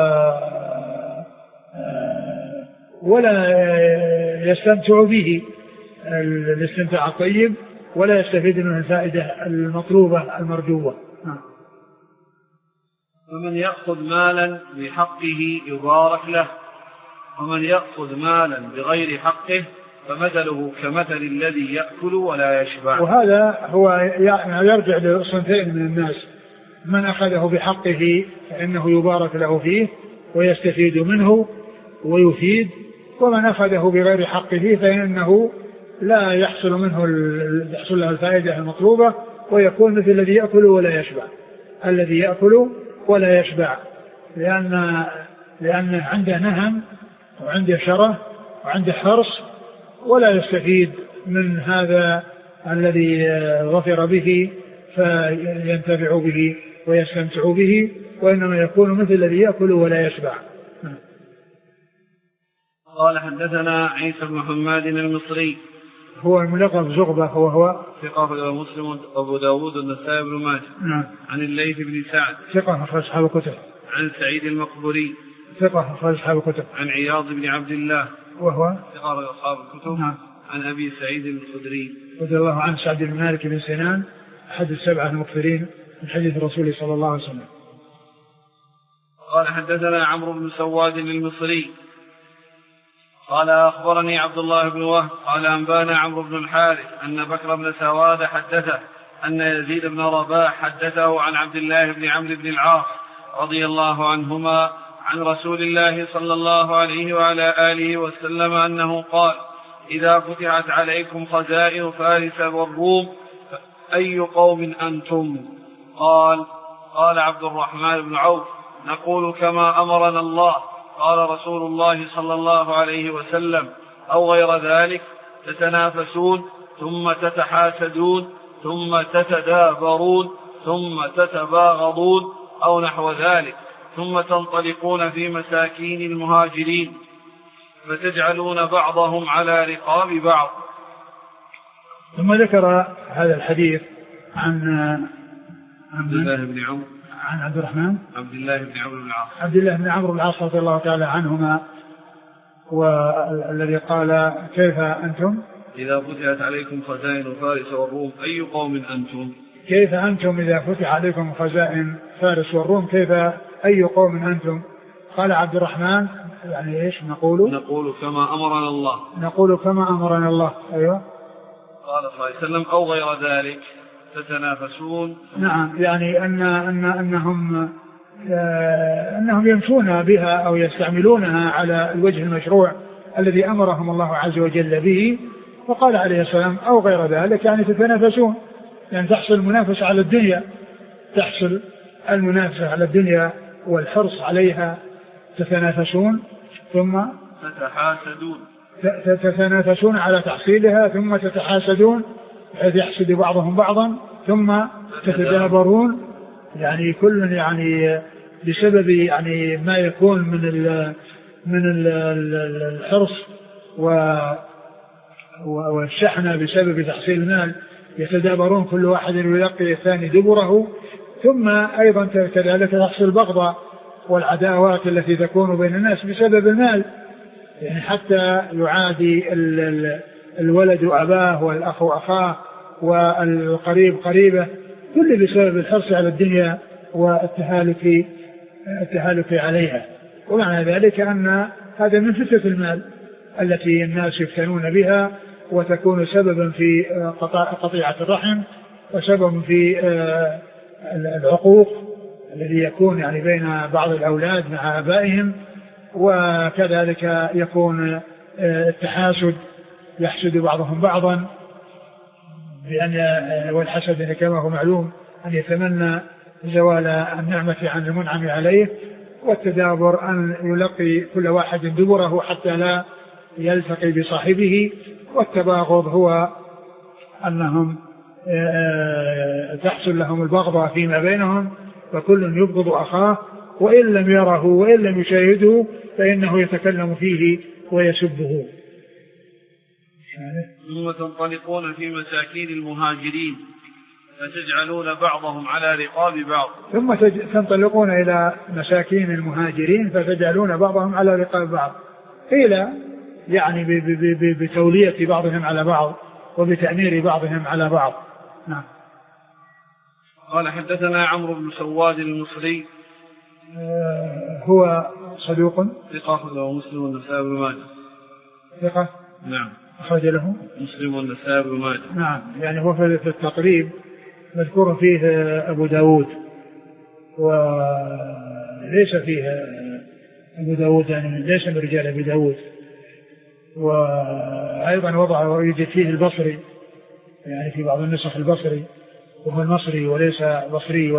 ولا يستمتع به الاستمتاع الطيب ولا يستفيد منه الفائدة المطلوبة المرجوة. ومن يأخذ مالا بحقه يبارك له، ومن يأخذ مالا بغير حقه فمثله كمثل الذي يأكل ولا يشبع. وهذا هو يرجع لصنفين من الناس: من أخذه بحقه فإنه يبارك له فيه ويستفيد منه ويفيد، ومن أخذه بغير حقه فإنه لا يحصل منه يحصل له الفائدة المطلوبة ويكون مثل الذي يأكل ولا يشبع. الذي يأكل ولا يشبع لأن لأن عنده نهم وعنده شره وعنده حرص ولا يستفيد من هذا الذي ظفر به فينتفع به ويستمتع به، وإنما يكون مثل الذي يأكل ولا يشبع. قال حدثنا عيسى بن محمد المصري هو الملقب زغبة وهو ثقة مسلم أبو داود النسائي بن ماجه. نعم. عن الليث بن سعد ثقة أخرج أصحاب الكتب. عن سعيد المقبري ثقة أخرج أصحاب الكتب. عن عياض بن عبد الله وهو ثقة أصحاب الكتب. نعم. عن أبي سعيد الخدري رضي الله عنه سعد بن مالك بن سنان أحد السبعة المكثرين من حديث الرسول صلى الله عليه وسلم. قال حدثنا عمرو بن سواد المصري قال أخبرني عبد الله بن وهب قال أنبانا عمرو بن الحارث أن بكر بن سواد حدثه أن يزيد بن رباح حدثه عن عبد الله بن عمرو بن العاص رضي الله عنهما عن رسول الله صلى الله عليه وعلى آله وسلم أنه قال: إذا فتحت عليكم خزائن فارس والروم أي قوم أنتم؟ قال قال عبد الرحمن بن عوف: نقول كما أمرنا الله. قال رسول الله صلى الله عليه وسلم: أو غير ذلك؟ تتنافسون ثم تتحاسدون ثم تتدابرون ثم تتباغضون أو نحو ذلك، ثم تنطلقون في مساكين المهاجرين فتجعلون بعضهم على رقاب بعض. ثم ذكر هذا الحديث عن عبد الله بن عمرو عن عبد الرحمن عبد الله بن عمرو بن العاص عبد الله بن عمرو بن العاص رضي الله تعالى عنهما، والذي قال: كيف أنتم؟ إذا فتحت عليكم خزائن فارس والروم أي قوم أنتم؟ كيف أنتم إذا فتح عليكم خزائن فارس والروم كيف أي قوم أنتم؟ قال عبد الرحمن يعني إيش نقول؟ نقول كما أمرنا الله. نقول كما أمرنا الله. أيوة. قال صلى الله عليه وسلم أو غير ذلك تتنافسون. نعم يعني أن أن أنهم آه أنهم يمشون بها أو يستعملونها على الوجه المشروع الذي أمرهم الله عز وجل به. وقال عليه السلام أو غير ذلك يعني تتنافسون يعني تحصل المنافسة على الدنيا تحصل المنافسة على الدنيا والحرص عليها تتنافسون ثم تتحاسدون تتنافسون على تحصيلها ثم تتحاسدون بحيث يحسد بعضهم بعضا ثم تتدابرون يعني كل يعني بسبب يعني ما يكون من ال من ال الحرص والشحنة بسبب تحصيل المال يتدابرون كل واحد يلقي الثاني دبره. ثم أيضا كذلك تحصل البغضاء والعداوات التي تكون بين الناس بسبب المال يعني حتى يعادي الولد أباه والأخ أخاه والقريب قريبه كل بسبب الحرص على الدنيا والتهالك التهالك عليها. ومعنى ذلك أن هذا من فتنة المال التي الناس يفتنون بها وتكون سببا في قطيعة الرحم وسبب في العقوق الذي يكون يعني بين بعض الأولاد مع آبائهم. وكذلك يكون التحاسد يحسد بعضهم بعضا بأن والحسد كما هو معلوم أن يتمنى زوال النعمة عن المنعم عليه. والتدابر أن يلقي كل واحد دبره حتى لا يلتقي بصاحبه. والتباغض هو أنهم تحصل لهم البغضاء فيما بينهم فكل يبغض أخاه وإن لم يره وإن لم يشاهده فإنه يتكلم فيه ويسبه. ثم تنطلقون في مساكين المهاجرين فتجعلون بعضهم على رقاب بعض. ثم تنطلقون إلى مساكين المهاجرين فتجعلون بعضهم على رقاب بعض. قيل يعني بتولية بعضهم على بعض وبتأمير بعضهم على بعض. نعم. قال حدثنا عمرو بن سواد المصري آه هو صدوق ثقة له مسلم والنسائي بن ماجه. ثقة نعم أخرج له مسلم والنسائي بن ماجه. نعم يعني هو في التقريب مذكور فيه أبو داود وليس فيه أبو داود يعني ليس من رجال أبي داود. وأيضا وضع ويوجد فيه البصري يعني في بعض النسخ البصري وهو المصري وليس بصري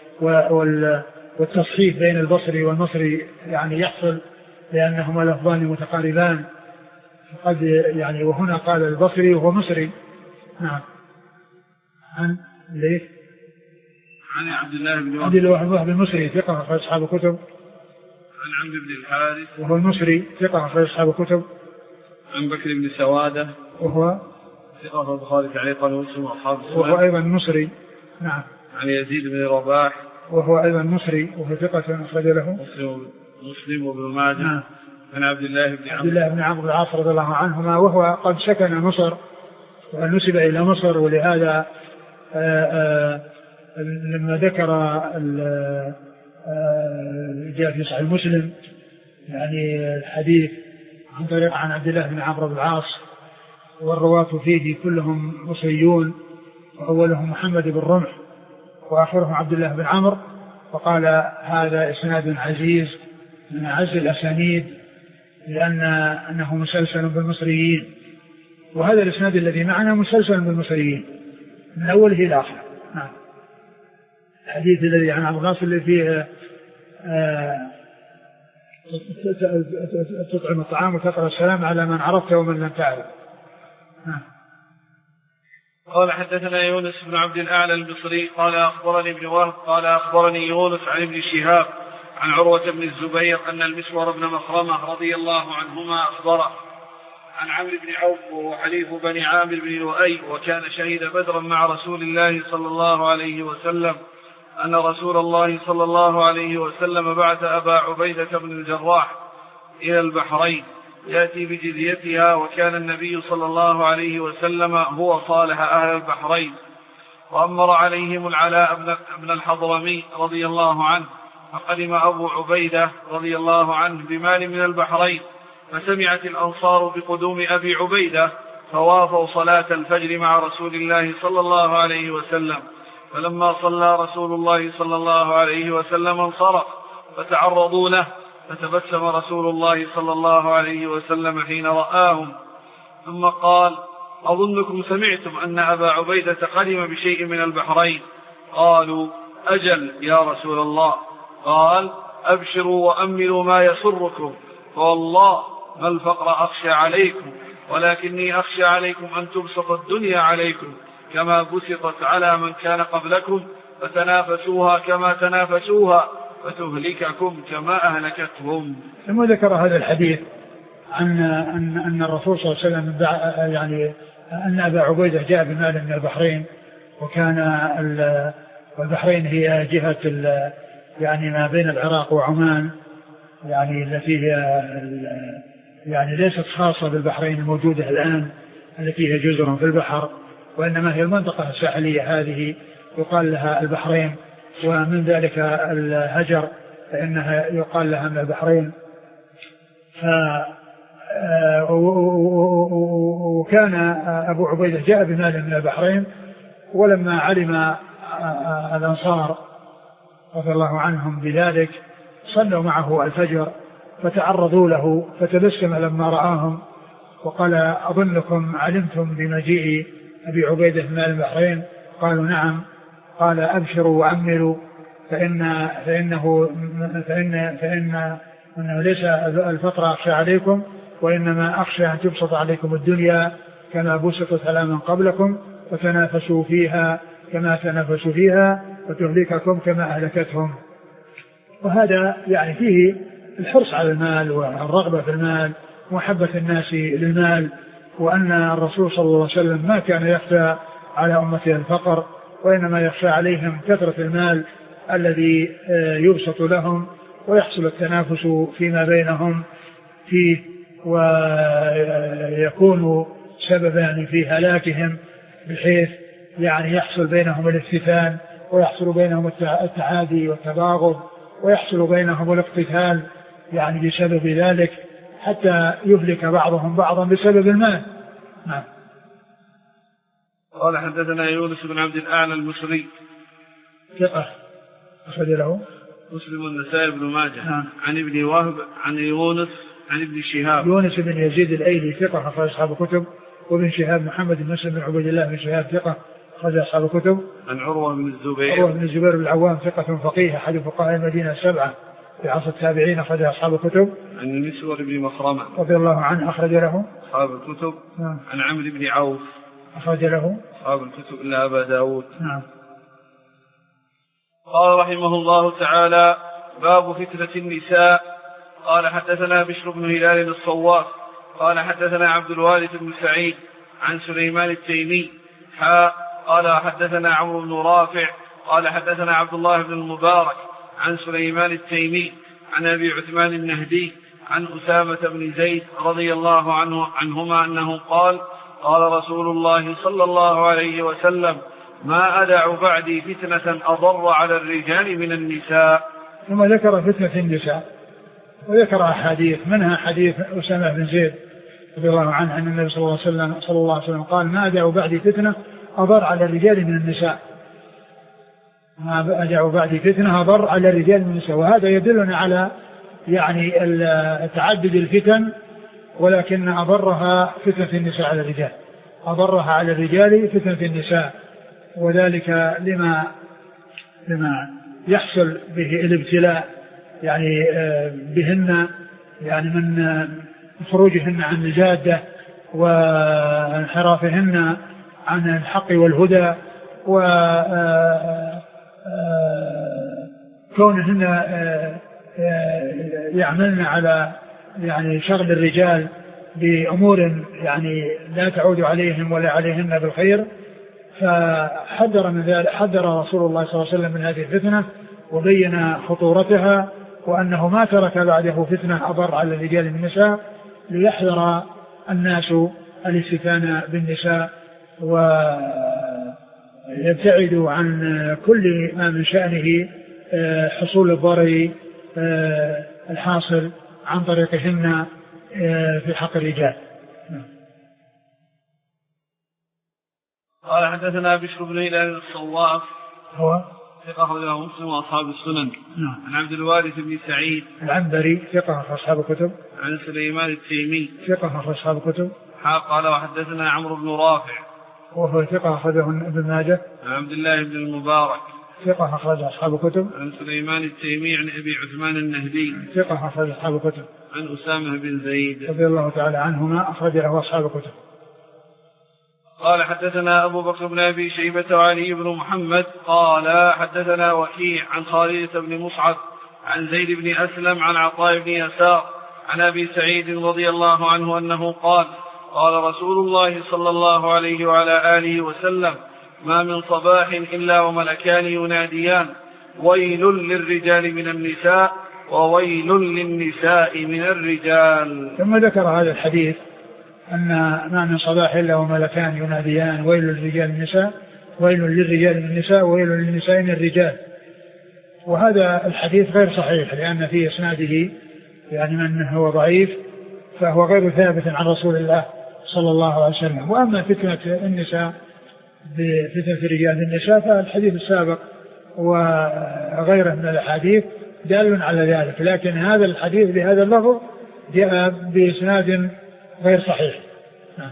والتصحيف بين البصري والمصري يعني يحصل لأنهما لفظان متقاربان قد يعني وهنا قال البصري وهو مصري. نعم. عن ليه عن عبد الله بن عبد الله بن المصري ثقة في أصحاب الكتب. عن عمرو بن الحارث وهو المصري ثقة في أصحاب الكتب. عن بكر بن سوادة وهو ثقة في البخاري تعليقا ومسلم وأصحاب السنن. وهو أيضا مصري. نعم. عن يزيد بن رباح وهو أيضا مصري وهو ثقة أخرج له مسلم مسلم وابن ماجه. نعم. عن عبد الله بن عبد الله بن عمرو العاص رضي الله عنهما وهو قد سكن مصر ونسب إلى مصر. ولهذا آآ آآ لما ذكر جاء في صحيح مسلم يعني الحديث عن طريق عن عبد الله بن عمرو بن العاص والرواة فيه كلهم مصريون وأولهم محمد بن رمح وآخرهم عبد الله بن عمرو. وقال هذا إسناد عزيز من أعز الأسانيد لأن أنه مسلسل بالمصريين. وهذا الإسناد الذي معنا مسلسل بالمصريين من أوله إلى آخره. نعم. الحديث الذي عن عبد الناصر اللي فيه تطعم الطعام وتقرأ السلام على من عرفت ومن لم تعرف. نعم. قال حدثنا يونس بن عبد الأعلى البصري قال أخبرني ابن وهب قال أخبرني يونس عن ابن شهاب عن عروة بن الزبير أن المسور بن مخرمة رضي الله عنهما أخبره عن عمرو بن عوف وهو حليف بني عامر بن لؤي وكان شهيد بدرا مع رسول الله صلى الله عليه وسلم أن رسول الله صلى الله عليه وسلم بعث أبا عبيدة بن الجراح إلى البحرين يأتي بجزيتها وكان النبي صلى الله عليه وسلم هو صالح أهل البحرين وأمر عليهم العلاء بن الحضرمي رضي الله عنه، فقدم أبو عبيدة رضي الله عنه بمال من البحرين، فسمعت الأنصار بقدوم أبي عبيدة فوافوا صلاة الفجر مع رسول الله صلى الله عليه وسلم، فلما صلى رسول الله صلى الله عليه وسلم انصرف فتعرضوا له، فتبسم رسول الله صلى الله عليه وسلم حين رآهم، ثم قال: أظنكم سمعتم أن أبا عبيدة قدم بشيء من البحرين. قالوا: أجل يا رسول الله. قال: أبشروا وأملوا ما يسركم، فوالله ما الفقر أخشى عليكم، ولكني أخشى عليكم أن تبسط الدنيا عليكم كما بسطت على من كان قبلكم، فتنافسوها كما تنافسوها، فتهلككم كما أهلكتهم. ثم ذكر هذا الحديث عن أن أن الرسول صلى الله عليه وسلم يعني أن أبا عبيدة جاء بمال من البحرين، وكان البحرين هي جهة يعني ما بين العراق وعمان، يعني التي هي يعني ليست خاصة بالبحرين الموجودة الآن التي هي جزر في البحر، وإنما هي المنطقة الساحلية هذه يقال لها البحرين، ومن ذلك الهجر فإنها يقال لها من البحرين. ف وكان أبو عبيدة جاء بمال من البحرين، ولما علم الأنصار رضي الله عنهم بذلك صلوا معه الفجر، فتعرضوا له فتبسم لما رآهم وقال: أظنكم علمتم بمجيء أبي عبيدة من البحرين؟ قالوا: نعم. قال: أبشروا وأملوا، فإن فإنه فإن فإن أنه ليس الفقر أخشى عليكم، وإنما أخشى أن تبسط عليكم الدنيا كما بسطت على من قبلكم، وتنافسوا فيها كما تنافسوا فيها، وتهلككم كما أهلكتهم. وهذا يعني فيه الحرص على المال والرغبة في المال ومحبة الناس للمال، وأن الرسول صلى الله عليه وسلم ما كان يخشى على أمته الفقر، وإنما يخشى عليهم كثرة المال الذي يبسط لهم ويحصل التنافس فيما بينهم فيه، ويكون سببا في هلاكهم، بحيث يعني يحصل بينهم الافتتان، ويحصل بينهم التعادي والتباغض، ويحصل بينهم الاقتتال يعني بسبب ذلك، حتى يهلك بعضهم بعضا بسبب المال. نعم. قال: حدثنا يونس بن عبد الأعلى المصري ثقة أخرج له مسلم والنسائي بن ماجه. نعم. عن ابن وهب عن يونس عن ابن شهاب. يونس بن يزيد الأيلي ثقة أخرج أصحاب الكتب، وابن شهاب محمد بن مسلم بن عبيد الله بن شهاب ثقة أخرج أصحاب الكتب. عن عروة بن الزبير عروة بن الزبير بن العوام ثقة فقيه أحد فقهاء المدينة السبعة في عصر التابعين أخرج أصحاب الكتب. عن المسور بن مخرمة رضي الله عنه أخرج له أصحاب الكتب. نعم. عن عمرو بن عوف أخرج له أصحاب الكتب إلا أبا داود. نعم. قال رحمه الله تعالى: باب فتنة النساء. قال: حدثنا بشر بن هلال الصواف قال: حدثنا عبد الوارث بن سعيد عن سليمان التيمي حاء قال: حدثنا عمرو بن رافع قال: حدثنا عبد الله بن المبارك عن سليمان التيمي عن أبي عثمان النهدي عن أسامة بن زيد رضي الله عنه عنهما أنه قال: قال رسول الله صلى الله عليه وسلم: ما أدع بعدي فتنة أضر على الرجال من النساء. ثم ذكر فتنة النساء وذكر أحاديث، منها حديث أسامة بن زيد رضي الله عنه أن النبي صلى الله عليه وسلم صلى الله عليه وسلم قال: ما أدع بعدي فتنة أضر على الرجال من النساء. ما أدع بعدي فتنة أضر على الرجال من النساء. وهذا يدلنا على يعني تعدد الفتن، ولكن أضرها فتنة النساء على الرجال، أضرها على الرجال فتنة النساء، وذلك لما لما يحصل به الابتلاء يعني بهن، يعني من خروجهن عن الجادة وانحرافهن عن الحق والهدى، وكونهن يعملن على يعني شغل الرجال بأمور يعني لا تعود عليهم ولا عليهن بالخير. فحذر من ذلك، حذر رسول الله صلى الله عليه وسلم من هذه الفتنة وبين خطورتها، وأنه ما ترك بعده فتنة أضر على الرجال من النساء، ليحذر الناس الاستثانة بالنساء و يبتعدوا عن كل ما من شأنه حصول الضرر الحاصل عن طريقهن في حق الرجال. قال حدثنا بشر بن هلال الصواف هو ثقة له مسلم وأصحاب السنن. نعم. عن عبد الوارث بن سعيد العنبري ثقة في أصحاب الكتب. عن سليمان التيمي ثقة في أصحاب الكتب. قال وحدثنا عمرو بن رافع وهو ثقة أخرجه ابن ماجه. عن عبد الله بن المبارك ثقة أخرج أصحاب الكتب. عن سليمان التيمي عن أبي عثمان النهدي ثقة أخرج أصحاب الكتب. عن أسامة بن زيد رضي الله تعالى عنهما أخرج له أصحاب الكتب. قال حدثنا أبو بكر بن أبي شيبة وعلي بن محمد قال حدثنا وكيع عن خالد بن مصعب عن زيد بن أسلم عن عطاء بن يسار عن أبي سعيد رضي الله عنه أنه قال قال رسول الله صلى الله عليه وعلى آله وسلم ما من صباح إلا وملكان يناديان ويل للرجال من النساء وويل للنساء من الرجال. ثم ذكر هذا الحديث أن ما من صباح إلا وملكان يناديان ويل للرجال من النساء ويل للرجال من النساء وويل للنساء من الرجال. وهذا الحديث غير صحيح لأن في إسناده يعني من هو ضعيف فهو غير ثابت عن رسول الله صلى الله عليه وسلم. وأما فتنة النساء بفتنة الرجال بالنساء فالحديث السابق وغيره من الأحاديث دال على ذلك، لكن هذا الحديث بهذا اللفظ جاء بإسناد غير صحيح. نعم.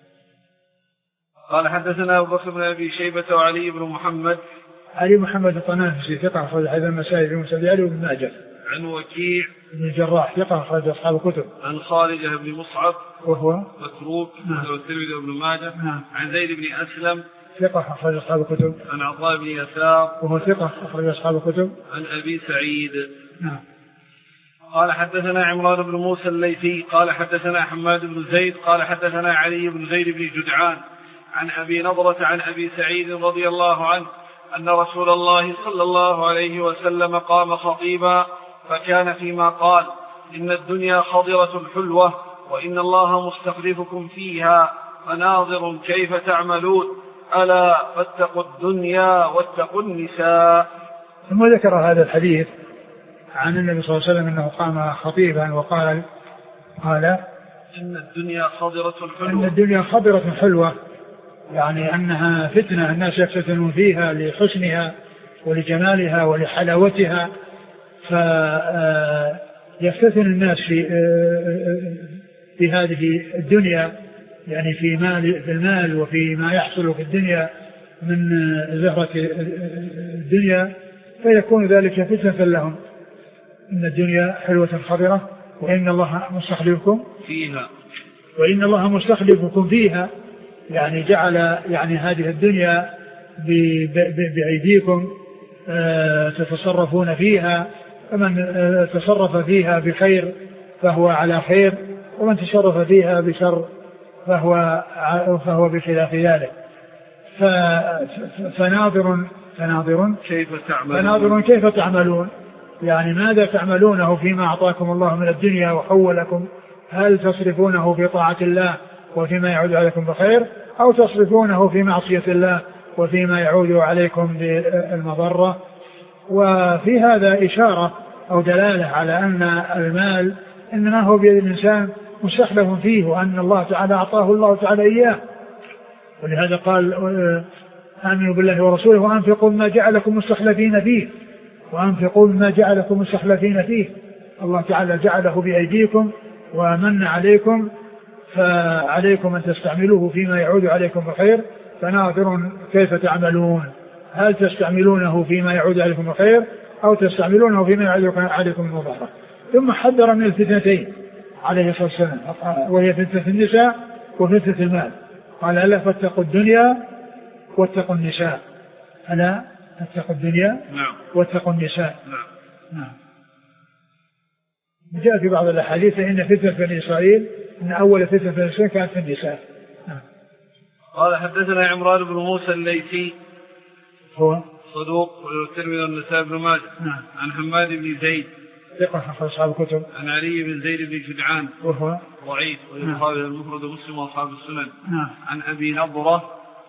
قال حدثنا أبو بكر بن أبي شيبة وعلي بن محمد. علي محمد الطنافسي ثقة أخرج هذا المسائل في مسند علي بن ماجه. عن وكيع بن الجراح ثقة أخرج أصحاب الكتب. عن خالد بن مصعب وهو متروك والترمذي وابن ماجه. نعم. عن زيد بن أسلم ثقة أخرج أصحاب الكتب. عن عطاء بن يسار وهو ثقة أخرج أصحاب الكتب. عن أبي سعيد. نعم. قال حدثنا عمران بن موسى الليثي قال حدثنا حماد بن زيد قال حدثنا علي بن زيد بن جدعان عن أبي نضرة عن أبي سعيد رضي الله عنه أن رسول الله صلى الله عليه وسلم قام خطيبا فكان فيما قال إن الدنيا خضرة حلوة وإن الله مستخلفكم فيها فناظر كيف تعملون ألا فاتقوا الدنيا واتقوا النساء. ثم ذكر هذا الحديث عن النبي صلى الله عليه وسلم أنه قام خطيبا وقال قال إن الدنيا خضرة حلوة إن الدنيا خضرة حلوة يعني أنها فتنة الناس يفتتنون فيها لحسنها ولجمالها ولحلاوتها فيفتتن الناس في في هذه الدنيا يعني في مال في المال وفي ما يحصل في الدنيا من زهرة الدنيا فيكون ذلك فتنة لهم. إن الدنيا حلوة خضرة وإن الله مستخلفكم فيها وإن الله مستخلفكم فيها يعني جعل يعني هذه الدنيا بأيديكم تتصرفون فيها فمن تصرف فيها بخير فهو على خير ومن تصرف فيها بشر فهو فهو بخلاف ذلك. فناظر فناظر كيف تعملون فناظر كيف تعملون يعني ماذا تعملونه فيما أعطاكم الله من الدنيا وحولكم هل تصرفونه في طاعة الله وفيما يعود عليكم بخير أو تصرفونه في معصية الله وفيما يعود عليكم بالمضرة. وفي هذا إشارة أو دلالة على أن المال إنما هو بيد الإنسان مستخلف فيه وأن الله تعالى أعطاه الله تعالى إياه. ولهذا قال آمنوا بالله ورسوله وأنفقوا ما جعلكم مستخلفين فيه وأنفقوا ما جعلكم مستخلفين فيه. الله تعالى جعله بأيديكم ومن عليكم فعليكم أن تستعملوه فيما يعود عليكم بخير فناظر كيف تعملون هل تستعملونه فيما يعود عليكم بخير أو تستعملونه فيما يعود عليكم بمضرة. ثم حذر من الفتنتين عليه الصلاة والسلام وهي فتنة النساء وفتنة المال. قال ألا فاتقوا الدنيا واتقوا النساء ألا فاتقوا الدنيا نعم. واتقوا النساء. نعم. نعم. جاء في بعض الأحاديث إن فتنة بني إسرائيل إن أول فتنة بني إسرائيل كانت في النساء. نعم. قال حدثنا عمران بن موسى الليثي هو صدوق والترمذي والنسائي بن ماجه. نعم. عن حماد بن زيد ثقة أخرج أصحاب الكتب. عن علي بن زيد بن جدعان وهو ضعيف ويقال المفرد مسلم وأصحاب السنن. نعم. عن أبي نضرة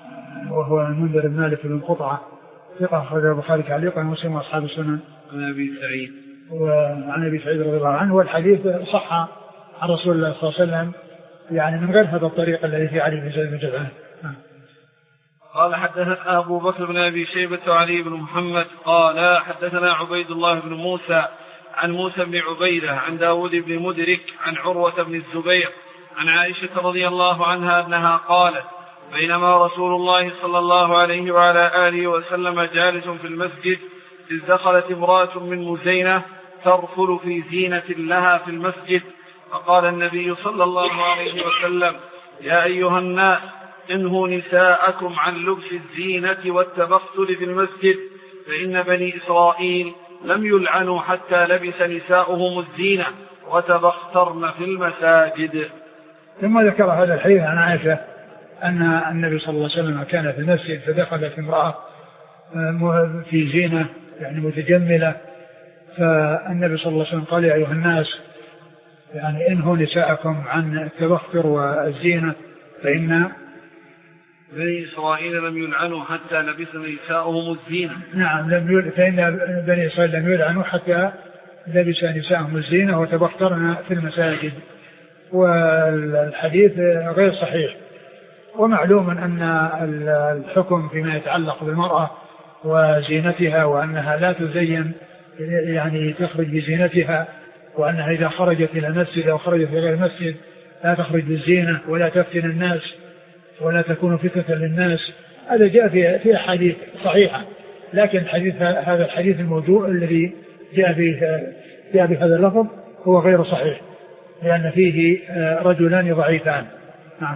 وهو المنذر بن مالك بن قطعة ثقة أخرجه البخاري تعليقا ومسلم وأصحاب السنن. عن أبي سعيد وعن أبي سعيد رضي الله عنه، والحديث صح عن رسول الله صلى الله عليه وسلم يعني من غير هذا الطريق الذي في علي بن زيد بن جدعان. قال حدثنا أبو بكر بن أبي شيبة وعلي بن محمد قال حدثنا عبيد الله بن موسى عن موسى بن عبيدة عن داود بن مدرك عن عروة بن الزبير عن عائشة رضي الله عنها أنها قالت بينما رسول الله صلى الله عليه وعلى آله وسلم جالس في المسجد إذ دخلت امرأة من مزينة ترفل في زينة لها في المسجد، فقال النبي صلى الله عليه وسلم يا أيها الناس انهوا نساءكم عن لبس الزينة والتبختر في المسجد، فإن بني إسرائيل لم يلعنوا حتى لبس نساؤهم الزينة وتبخترن في المساجد. ثم ذكر هذا الحديث عن عائشة أن النبي صلى الله عليه وسلم كان في المسجد فدخلت امرأة في زينة يعني متجملة، فالنبي صلى الله عليه وسلم قال يا أيها الناس يعني انهوا نساءكم عن التبختر والزينة فإن بني إسرائيل لم يلعنوا حتى لبس نساؤهم الزينة. نعم لم يل... فإن بني إسرائيل لم يلعنوا حتى لبس نساءهم الزينة وتبخترن في المساجد. والحديث غير صحيح، ومعلوم أن الحكم فيما يتعلق بالمرأة وزينتها وأنها لا تزين يعني تخرج بزينتها، وأنها إذا خرجت إلى المسجد أو خرجت إلى غير المسجد لا تخرج بالزينة ولا تفتن الناس ولا تكون فتنة للناس. هذا جاء في في أحاديث صحيحة، لكن الحديث هذا الحديث الموضوع الذي جاء به جاء بهذا اللفظ هو غير صحيح، لأن فيه رجلان ضعيفان. نعم.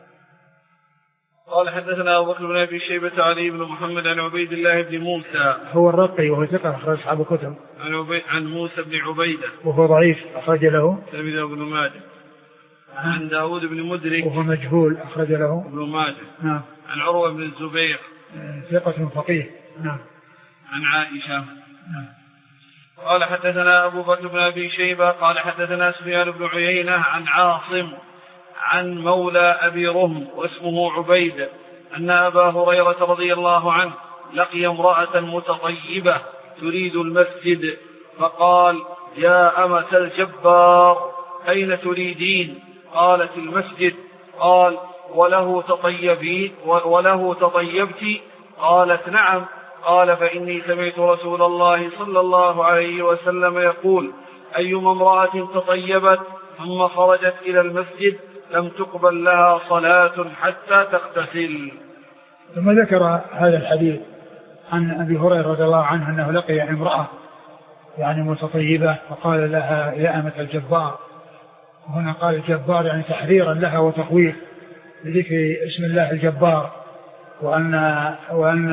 قال حدثنا أبو بكر بن أبي شيبة علي بن محمد عن عبيد الله بن موسى هو الرقي وهو ثقة أخرج أصحاب الكتب عن, عبي... عن موسى بن عبيدة وهو ضعيف أخرج له تلميذ ابن ماجه. عن داود بن مدرك وهو مجهول أخرج له ابن ماجه. نعم. عن عروة بن الزبير ثقة فقيه. نعم. عن عائشة. نعم. قال حدثنا أبو بكر بن أبي شيبة قال حدثنا سفيان بن عيينة عن عاصم عن مولى أبي رهم واسمه عبيد أن أبا هريرة رضي الله عنه لقي امرأة متطيبة تريد المسجد فقال يا أمة الجبار أين تريدين؟ قالت المسجد. قال وله تطيبين وله تطيبت؟ قالت نعم. قال فإني سمعت رسول الله صلى الله عليه وسلم يقول أيما امرأة تطيبت ثم خرجت إلى المسجد لم تقبل لها صلاة حتى تغتسل. ثم ذكر هذا الحديث عن أبي هريرة رضي الله عنه أنه لقي امرأة يعني متطيبة فقال لها يا أمة الجبار. هنا قال الجبار يعني تحريرا لها وتخويف بذكر اسم الله الجبار، وأن وأن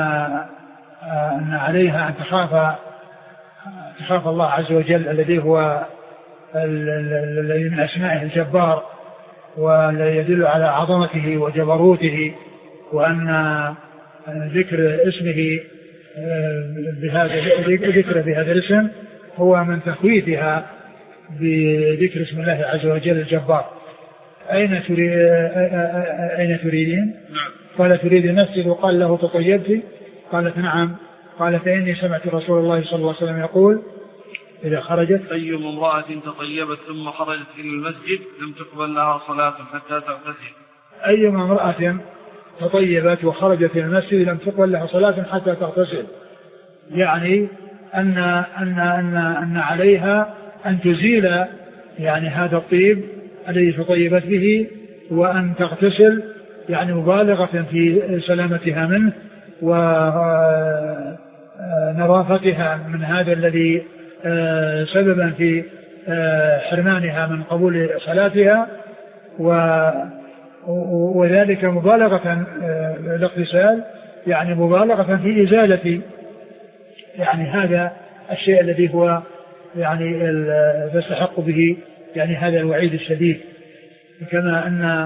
أن عليها أن تخاف تخاف الله عز وجل الذي هو الذي من أسمائه الجبار والذي يدل على عظمته وجبروته، وأن ذكر اسمه بهذا ذكر بهذا الاسم هو من تخويفها بذكر اسم الله عز وجل الجبار. أين تريد أين تريدين؟ قال تريد المسجد. وقال له تطيبت؟ قالت نعم. قال فإني سمعت رسول الله صلى الله عليه وسلم يقول إذا خرجت أيما امرأة تطيبت ثم خرجت إلى المسجد لم تقبل لها صلاة حتى تغتسل. أيما امرأة تطيبت وخرجت إلى المسجد لم تقبل لها صلاة حتى تغتسل، يعني أن أن أن أن عليها أن تزيل يعني هذا الطيب الذي تطيبت به وأن تغتسل يعني مبالغة في سلامتها منه ونظافتها من هذا الذي سببا في حرمانها من قبول صلاتها، وذلك مبالغة الاغتسال يعني مبالغة في إزالة يعني هذا الشيء الذي هو يعني تستحق به يعني هذا الوعيد الشديد. كما أن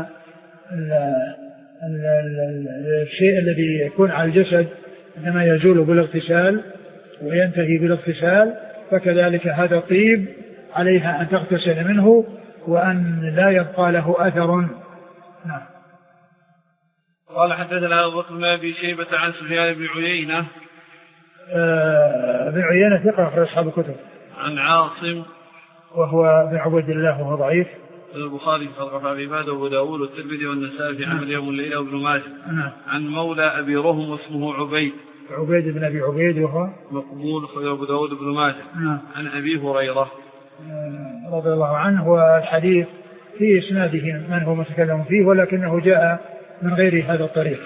الشيء الذي يكون على الجسد إنما يزول بالاغتسال وينتهي بالاغتسال، فكذلك هذا الطيب عليها أن تغتسل منه وأن لا يبقى له أثر. نعم. قال حدثنا أبو بكر بن أبي شيبة عن سفيان بن عيينة. آه بن عيينة ثقة أخرج أصحاب الكتب. عن عاصم وهو بن عبد الله وهو ضعيف. البخاري في خلق أفعال العباد وأبو داود والترمذي والنسائي في عمل يوم الليلة وابن ماجه. عن مولى أبي رهم واسمه عبيد. عبيد بن أبي عبيد وهو مقبول أخرج أبو داود وابن ماجه. عن أبي هريرة رضي الله عنه. والحديث في إسناده من هو متكلم فيه ولكنه جاء من غير هذا الطريق.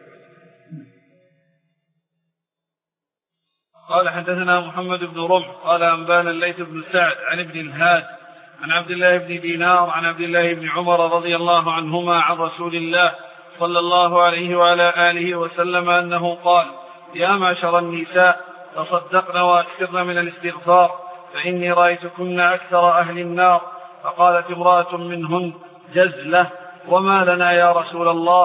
قال حدثنا محمد بن رمح قال أنبانا الليث بن سعد عن ابن الهاد عن عبد الله بن دينار عن عبد الله بن عمر رضي الله عنهما عن رسول الله صلى الله عليه وعلى آله وسلم أنه قال: يا معشر النساء تصدقن وأكثرن من الاستغفار فإني رأيتكن أكثر أهل النار. فقالت امرأة منهن: جزلة، وما لنا يا رسول الله؟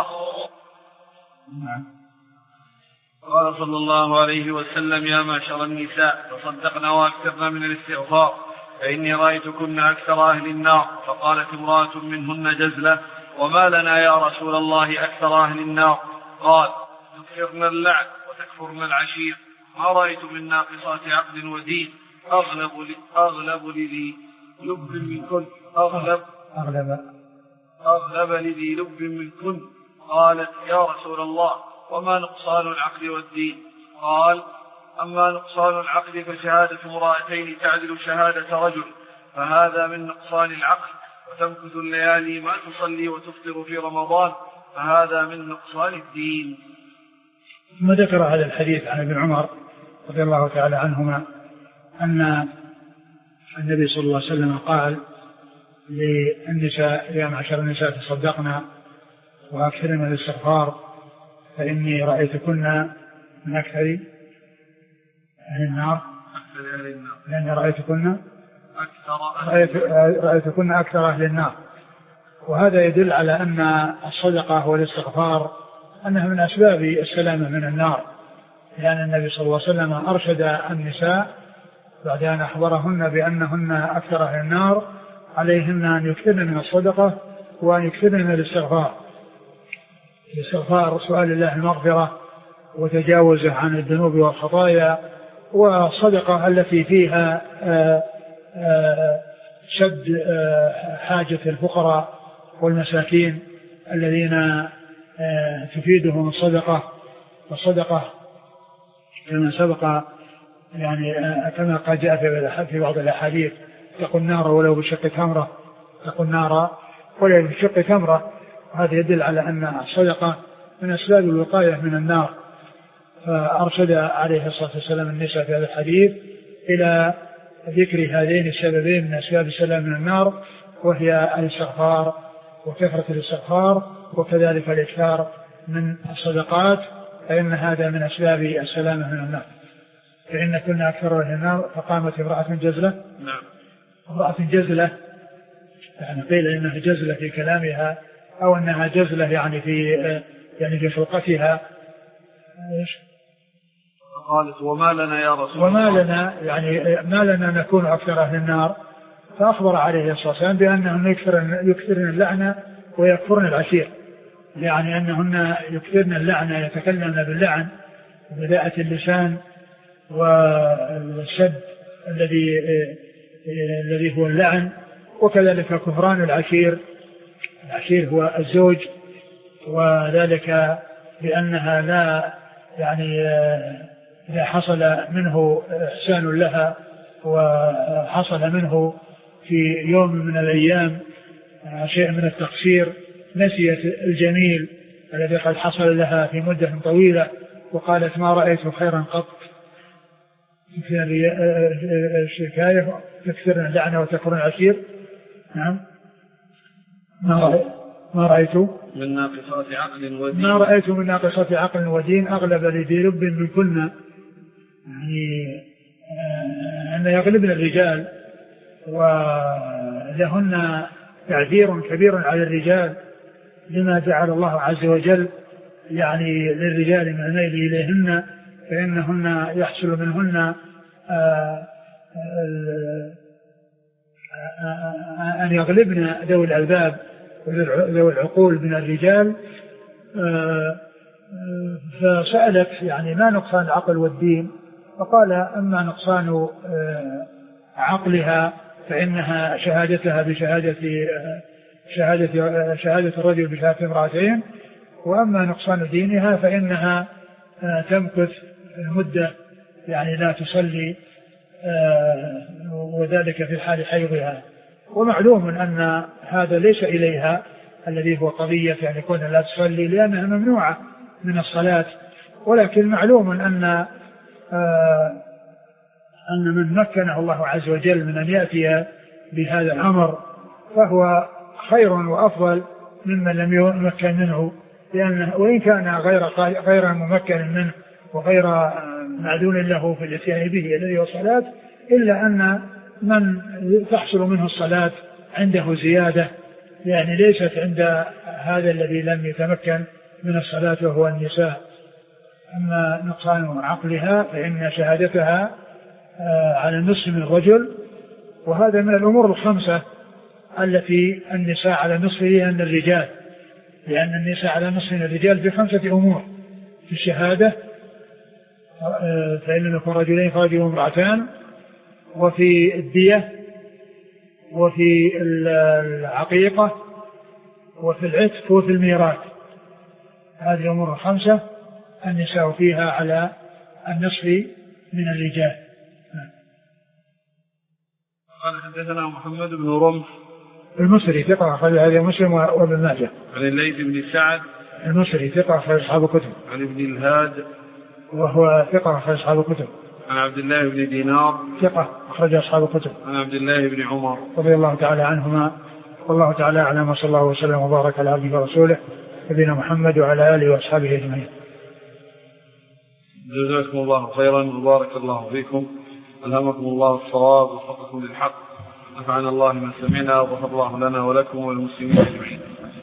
قال صلى الله عليه وسلم: يا معشر النساء تصدقن وأكثرن من الاستغفار فإني رأيتكن أكثر أهل النار. فقالت امرأة منهن: جزلة، وما لنا يا رسول الله أكثر أهل النار؟ قال: تكثرن اللعن وتكفرن العشير، ما رأيت من ناقصات عقل ودين أغلب أغلب لذي لب منكن أغلب أغلب أغلب لذي لب منكن. قالت: يا رسول الله، وما نقصان العقل والدين؟ قال: أما نقصان العقل فشهادة امرأتين تعدل شهادة رجل، فهذا من نقصان العقل. وتمكث الليالي ما تصلي وتفطر في رمضان، فهذا من نقصان الدين. ثم ذكر هذا الحديث عن ابن عمر رضي الله تعالى عنهما أن النبي صلى الله عليه وسلم قال للنساء: يا معشر النساء تصدقنا وأكثرن من الاستغفار فإني رأيتكن من أكثر أهل النار، لأني رأيتكن رأيتكن أكثر أهل النار. وهذا يدل على أن الصدقة والاستغفار أنها من أسباب السلامة من النار، لأن النبي صلى الله عليه وسلم أرشد النساء بعد أن أخبرهن بأنهن أكثر أهل النار عليهن أن يكثرن من الصدقة وأن يكثرن من الاستغفار. الاستغفار سؤال الله المغفرة وتجاوزه عن الذنوب والخطايا، والصدقة التي فيها آآ آآ شد حاجة الفقراء والمساكين الذين تفيدهم الصدقة. والصدقة كما سبق يعني كما قد جاء في بعض الأحاديث: اتقوا النار ولو بشق تمرة، اتقوا النار ولو بشق تمرة. هذا يدل على أن الصدقة من أسباب الوقاية من النار. فأرشد عليه الصلاة والسلام النساء في هذا الحديث إلى ذكر هذين السببين من أسباب السلام من النار، وهي الاستغفار وكثرة الاستغفار، وكذلك الإكثار من الصدقات، فإن هذا من أسباب السلامة من النار. فإن كنا أكثر أهل النار. فقامت امرأة جزلة. نعم. امرأة جزلة يعني قيل إنها جزلة في كلامها، أو أنها جزلة يعني في يعني في خلقتها. إيش؟ قالت: وما لنا يا رسول وما الله؟ لنا يعني ما لنا نكون أكثر أهل النار. فأخبر عليه الصلاة والسلام بأنهم يكثرن اللعنة ويكفرن العشير، يعني أنهن يكثرن اللعنة، يتكلمن باللعن وبذاءة اللسان والشد الذي الذي هو اللعن، وكذلك كفران العشير. العشير هو الزوج، وذلك بأنها لا يعني إذا حصل منه إحسان لها وحصل منه في يوم من الأيام شيء من التقصير نسيت الجميل الذي قد حصل لها في مدة طويلة، وقالت: ما رأيت خيرا قط. في الشكاية تكثرن اللعنة وتكفرن العشير. نعم. ما رأيت ما رأيت من ناقصات عقل ودين ما رأيت من ناقصات عقل ودين أغلب لذي لب من كنا، يعني أن يغلبن الرجال ولهن تعذير كبير على الرجال لما جعل الله عز وجل يعني للرجال من الميل إليهن، فإنهن يحصل منهن أن يغلبن ذوي الألباب وذوي العقول من الرجال فسألت يعني ما نقصان العقل والدين؟ فقال أما نقصان عقلها فإنها شهادتها بشهادة شهادة شهادة الرجل بشهادة امرأتين، وأما نقصان دينها فإنها تمكث المدة يعني لا تصلي وذلك في حال حيضها. ومعلوم أن هذا ليس إليها الذي هو قضية يعني كونها لا تصلي لأنها ممنوعة من الصلاة، ولكن معلوم أن أن من مكنه الله عز وجل من أن يأتي بهذا الأمر فهو خير وأفضل ممن لم يمكن منه، لأنه وإن كان غير غير ممكن منه وغير معدول له في الاتيان به الذي هو الصلاة، إلا أن من تحصل منه الصلاة عنده زيادة يعني ليست عند هذا الذي لم يتمكن من الصلاة وهو النساء. أما نقصان عقلها فإن شهادتها على النصف من الرجل، وهذا من الأمور الخمسة التي النساء على نصفها من الرجال، لأن النساء على نصف من الرجال في خمسة أمور: في الشهادة فإن لكم رجلين فرجل وامرأتان، وفي الدية، وفي العقيقة، وفي العتق، وفي الميراث. هذه الأمور الخمسة النساء فيها على النصف من الرجال. قال حدثنا محمد بن رمح المصري ثقة أخرج هذا مسلم وابن ماجه. عن الليث بن سعد المصري ثقة أخرج أصحاب الكتب. عن ابن الهاد وهو ثقة أخرج أصحاب الكتب. عن عبد الله بن دينار ثقة أخرج أصحاب الكتب. عن عبد الله بن عمر رضي الله تعالى عنهما، والله تعالى أعلم، صلى الله وسلم وبارك على عبده ورسوله نبينا محمد وعلى آله وأصحابه أجمعين. جزاكم الله خيرا وبارك الله فيكم، ألهمكم الله الصواب ووفقكم للحق، نفعنا الله ما سمعنا وغفر الله لنا ولكم وللمسلمين أجمعين.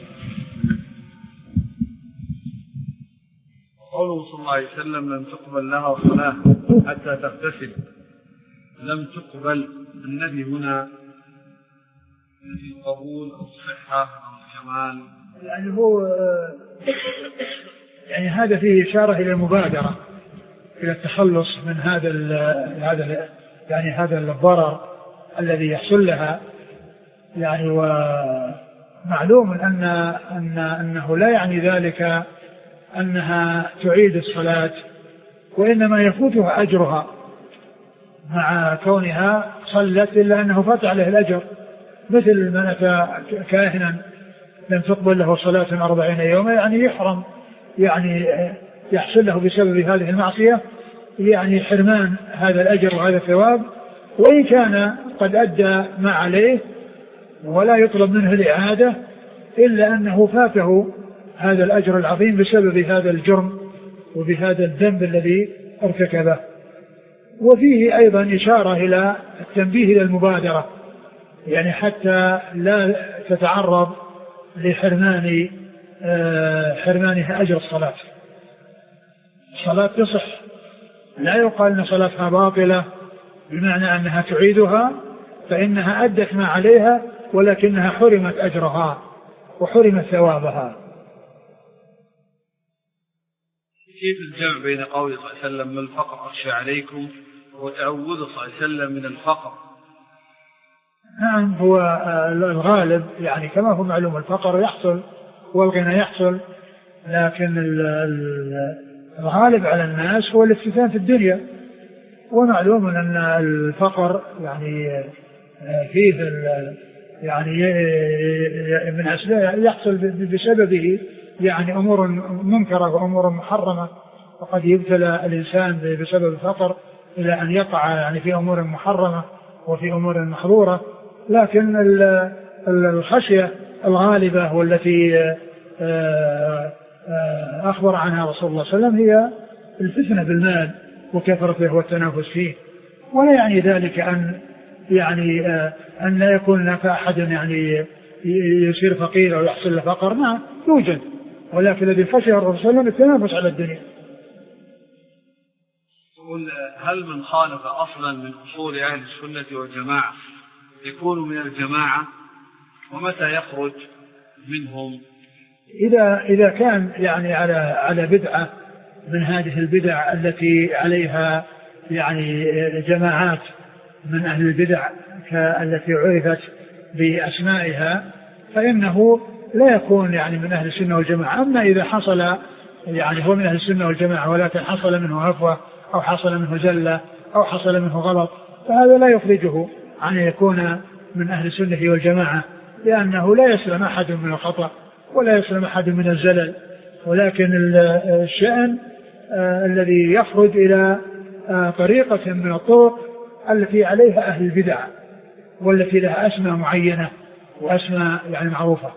قوله صلى الله عليه وسلم لم تقبل لها صلاة حتى تغتسل، لم تقبل النبي هنا في القبول أو الصحة أو الكمال، يعني هو يعني هذا فيه إشارة إلى المبادرة إلى التخلص من هذا هذا يعني هذا الضرر الذي يحصل لها، يعني ومعلوم أن أن أنه لا يعني ذلك أنها تعيد الصلاة، وإنما يفوتها أجرها مع كونها صلت، إلا أنه فات عليه الأجر، مثل من أتى كاهنا لم تقبل له صلاة أربعين يوما يعني يحرم، يعني يحصل له بسبب هذه المعصية يعني حرمان هذا الأجر وهذا الثواب، وإن كان قد أدى ما عليه ولا يطلب منه الإعادة، إلا أنه فاته هذا الأجر العظيم بسبب هذا الجرم وبهذا الذنب الذي ارتكبه. وفيه أيضا إشارة إلى التنبيه إلى المبادرة، يعني حتى لا تتعرض لحرمان حرمانها أجر الصلاة. الصلاة تصح، لا يقال أن صلاتها باطلة بمعنى أنها تعيدها، فإنها أدت ما عليها ولكنها حرمت أجرها وحرمت ثوابها. كيف الجمع بين قوله صلى الله عليه وسلم من الفقر أخشى عليكم وتعوذ صلى الله عليه وسلم من الفقر؟ نعم، هو الغالب يعني كما هو معلوم الفقر يحصل والغنى يحصل، لكن الغالب على الناس هو الافتتان في الدنيا، ومعلوم أن الفقر يعني فيه يعني من أسباب يحصل بسببه يعني أمور منكرة وأمور محرمة، وقد يبتلى الإنسان بسبب الفقر إلى أن يقع يعني في أمور محرمة وفي أمور محظورة. لكن الخشية الغالبة والتي أخبر عنها رسول الله صلى الله عليه وسلم هي الفتنة بالمال وكثرته والتنافس فيه، ولا يعني ذلك أن يعني أن لا يكون هناك أحد يعني يصير فقير أو يحصل له فقر، نعم يوجد، ولكن الذي خشي الرسول صلى الله عليه وسلم التنافس على الدنيا. هل من خالف أصلا من أصول أهل السنة والجماعة يكون من الجماعة، ومتى يخرج منهم؟ إذا إذا كان يعني على على بدعة من هذه البدع التي عليها يعني جماعات من أهل البدع التي عرفت بأسمائها، فإنه لا يكون يعني من أهل السنة والجماعة. أما إذا حصل يعني هو من أهل السنة والجماعة ولكن حصل منه هفوة أو حصل منه زلة أو حصل منه غلط، فهذا لا يخرجه عن يكون من أهل السنة والجماعة، لأنه لا يسلم أحد من الخطأ ولا يسلم أحد من الزلل، ولكن الشأن آه الذي يخرج إلى آه طريقة من الطرق التي عليها أهل البدع والتي لها أسماء معينة وأسماء يعني معروفة.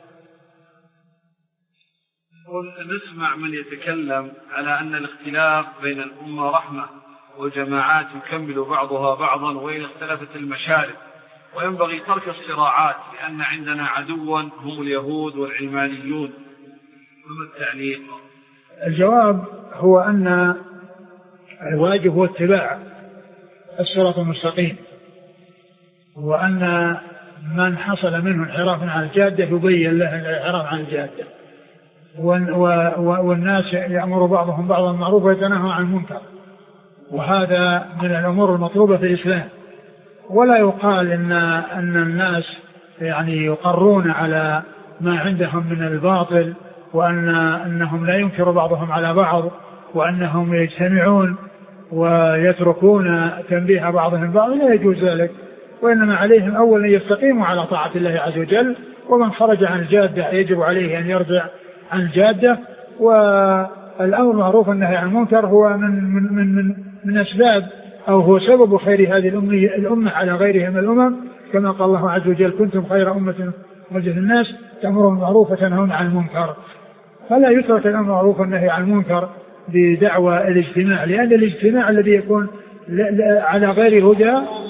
نسمع من يتكلم على أن الاختلاف بين الأمة رحمة وجماعات يكمل بعضها بعضا وإن اختلفت المشارب، وينبغي ترك الصراعات لأن عندنا عدوا هم اليهود والعلمانيون، ثم التعليق. الجواب هو أن الواجب هو اتباع الصراط المستقيم، وأن من حصل منه انحراف عن الجادة يبين له الانحراف عن الجادة، والناس يأمر بعضهم بعضا بالمعروف ويتناهى عن المنكر، وهذا من الأمور المطلوبة في الإسلام. ولا يقال إن أن الناس يعني يقرون على ما عندهم من الباطل وأن أنهم لا ينكر بعضهم على بعض وأنهم يجتمعون ويتركون تنبيه بعضهم بعض، لا يجوز ذلك، وإنما عليهم أولا يستقيموا على طاعة الله عز وجل، ومن خرج عن الجادة يجب عليه أن يرجع عن الجادة. والأمر معروف والنهي عن المنكر هو من من من من, من أسباب أو هو سبب خير هذه الأمة على غيرها من الأمم، كما قال الله عز وجل: كنتم خير أمة أخرجت الناس تأمرون بالمعروف وتنهون عن المنكر. فلا يترك الأمر معروف والنهي عن المنكر بدعوى الاجتماع، لأن الاجتماع الذي يكون على غير هدى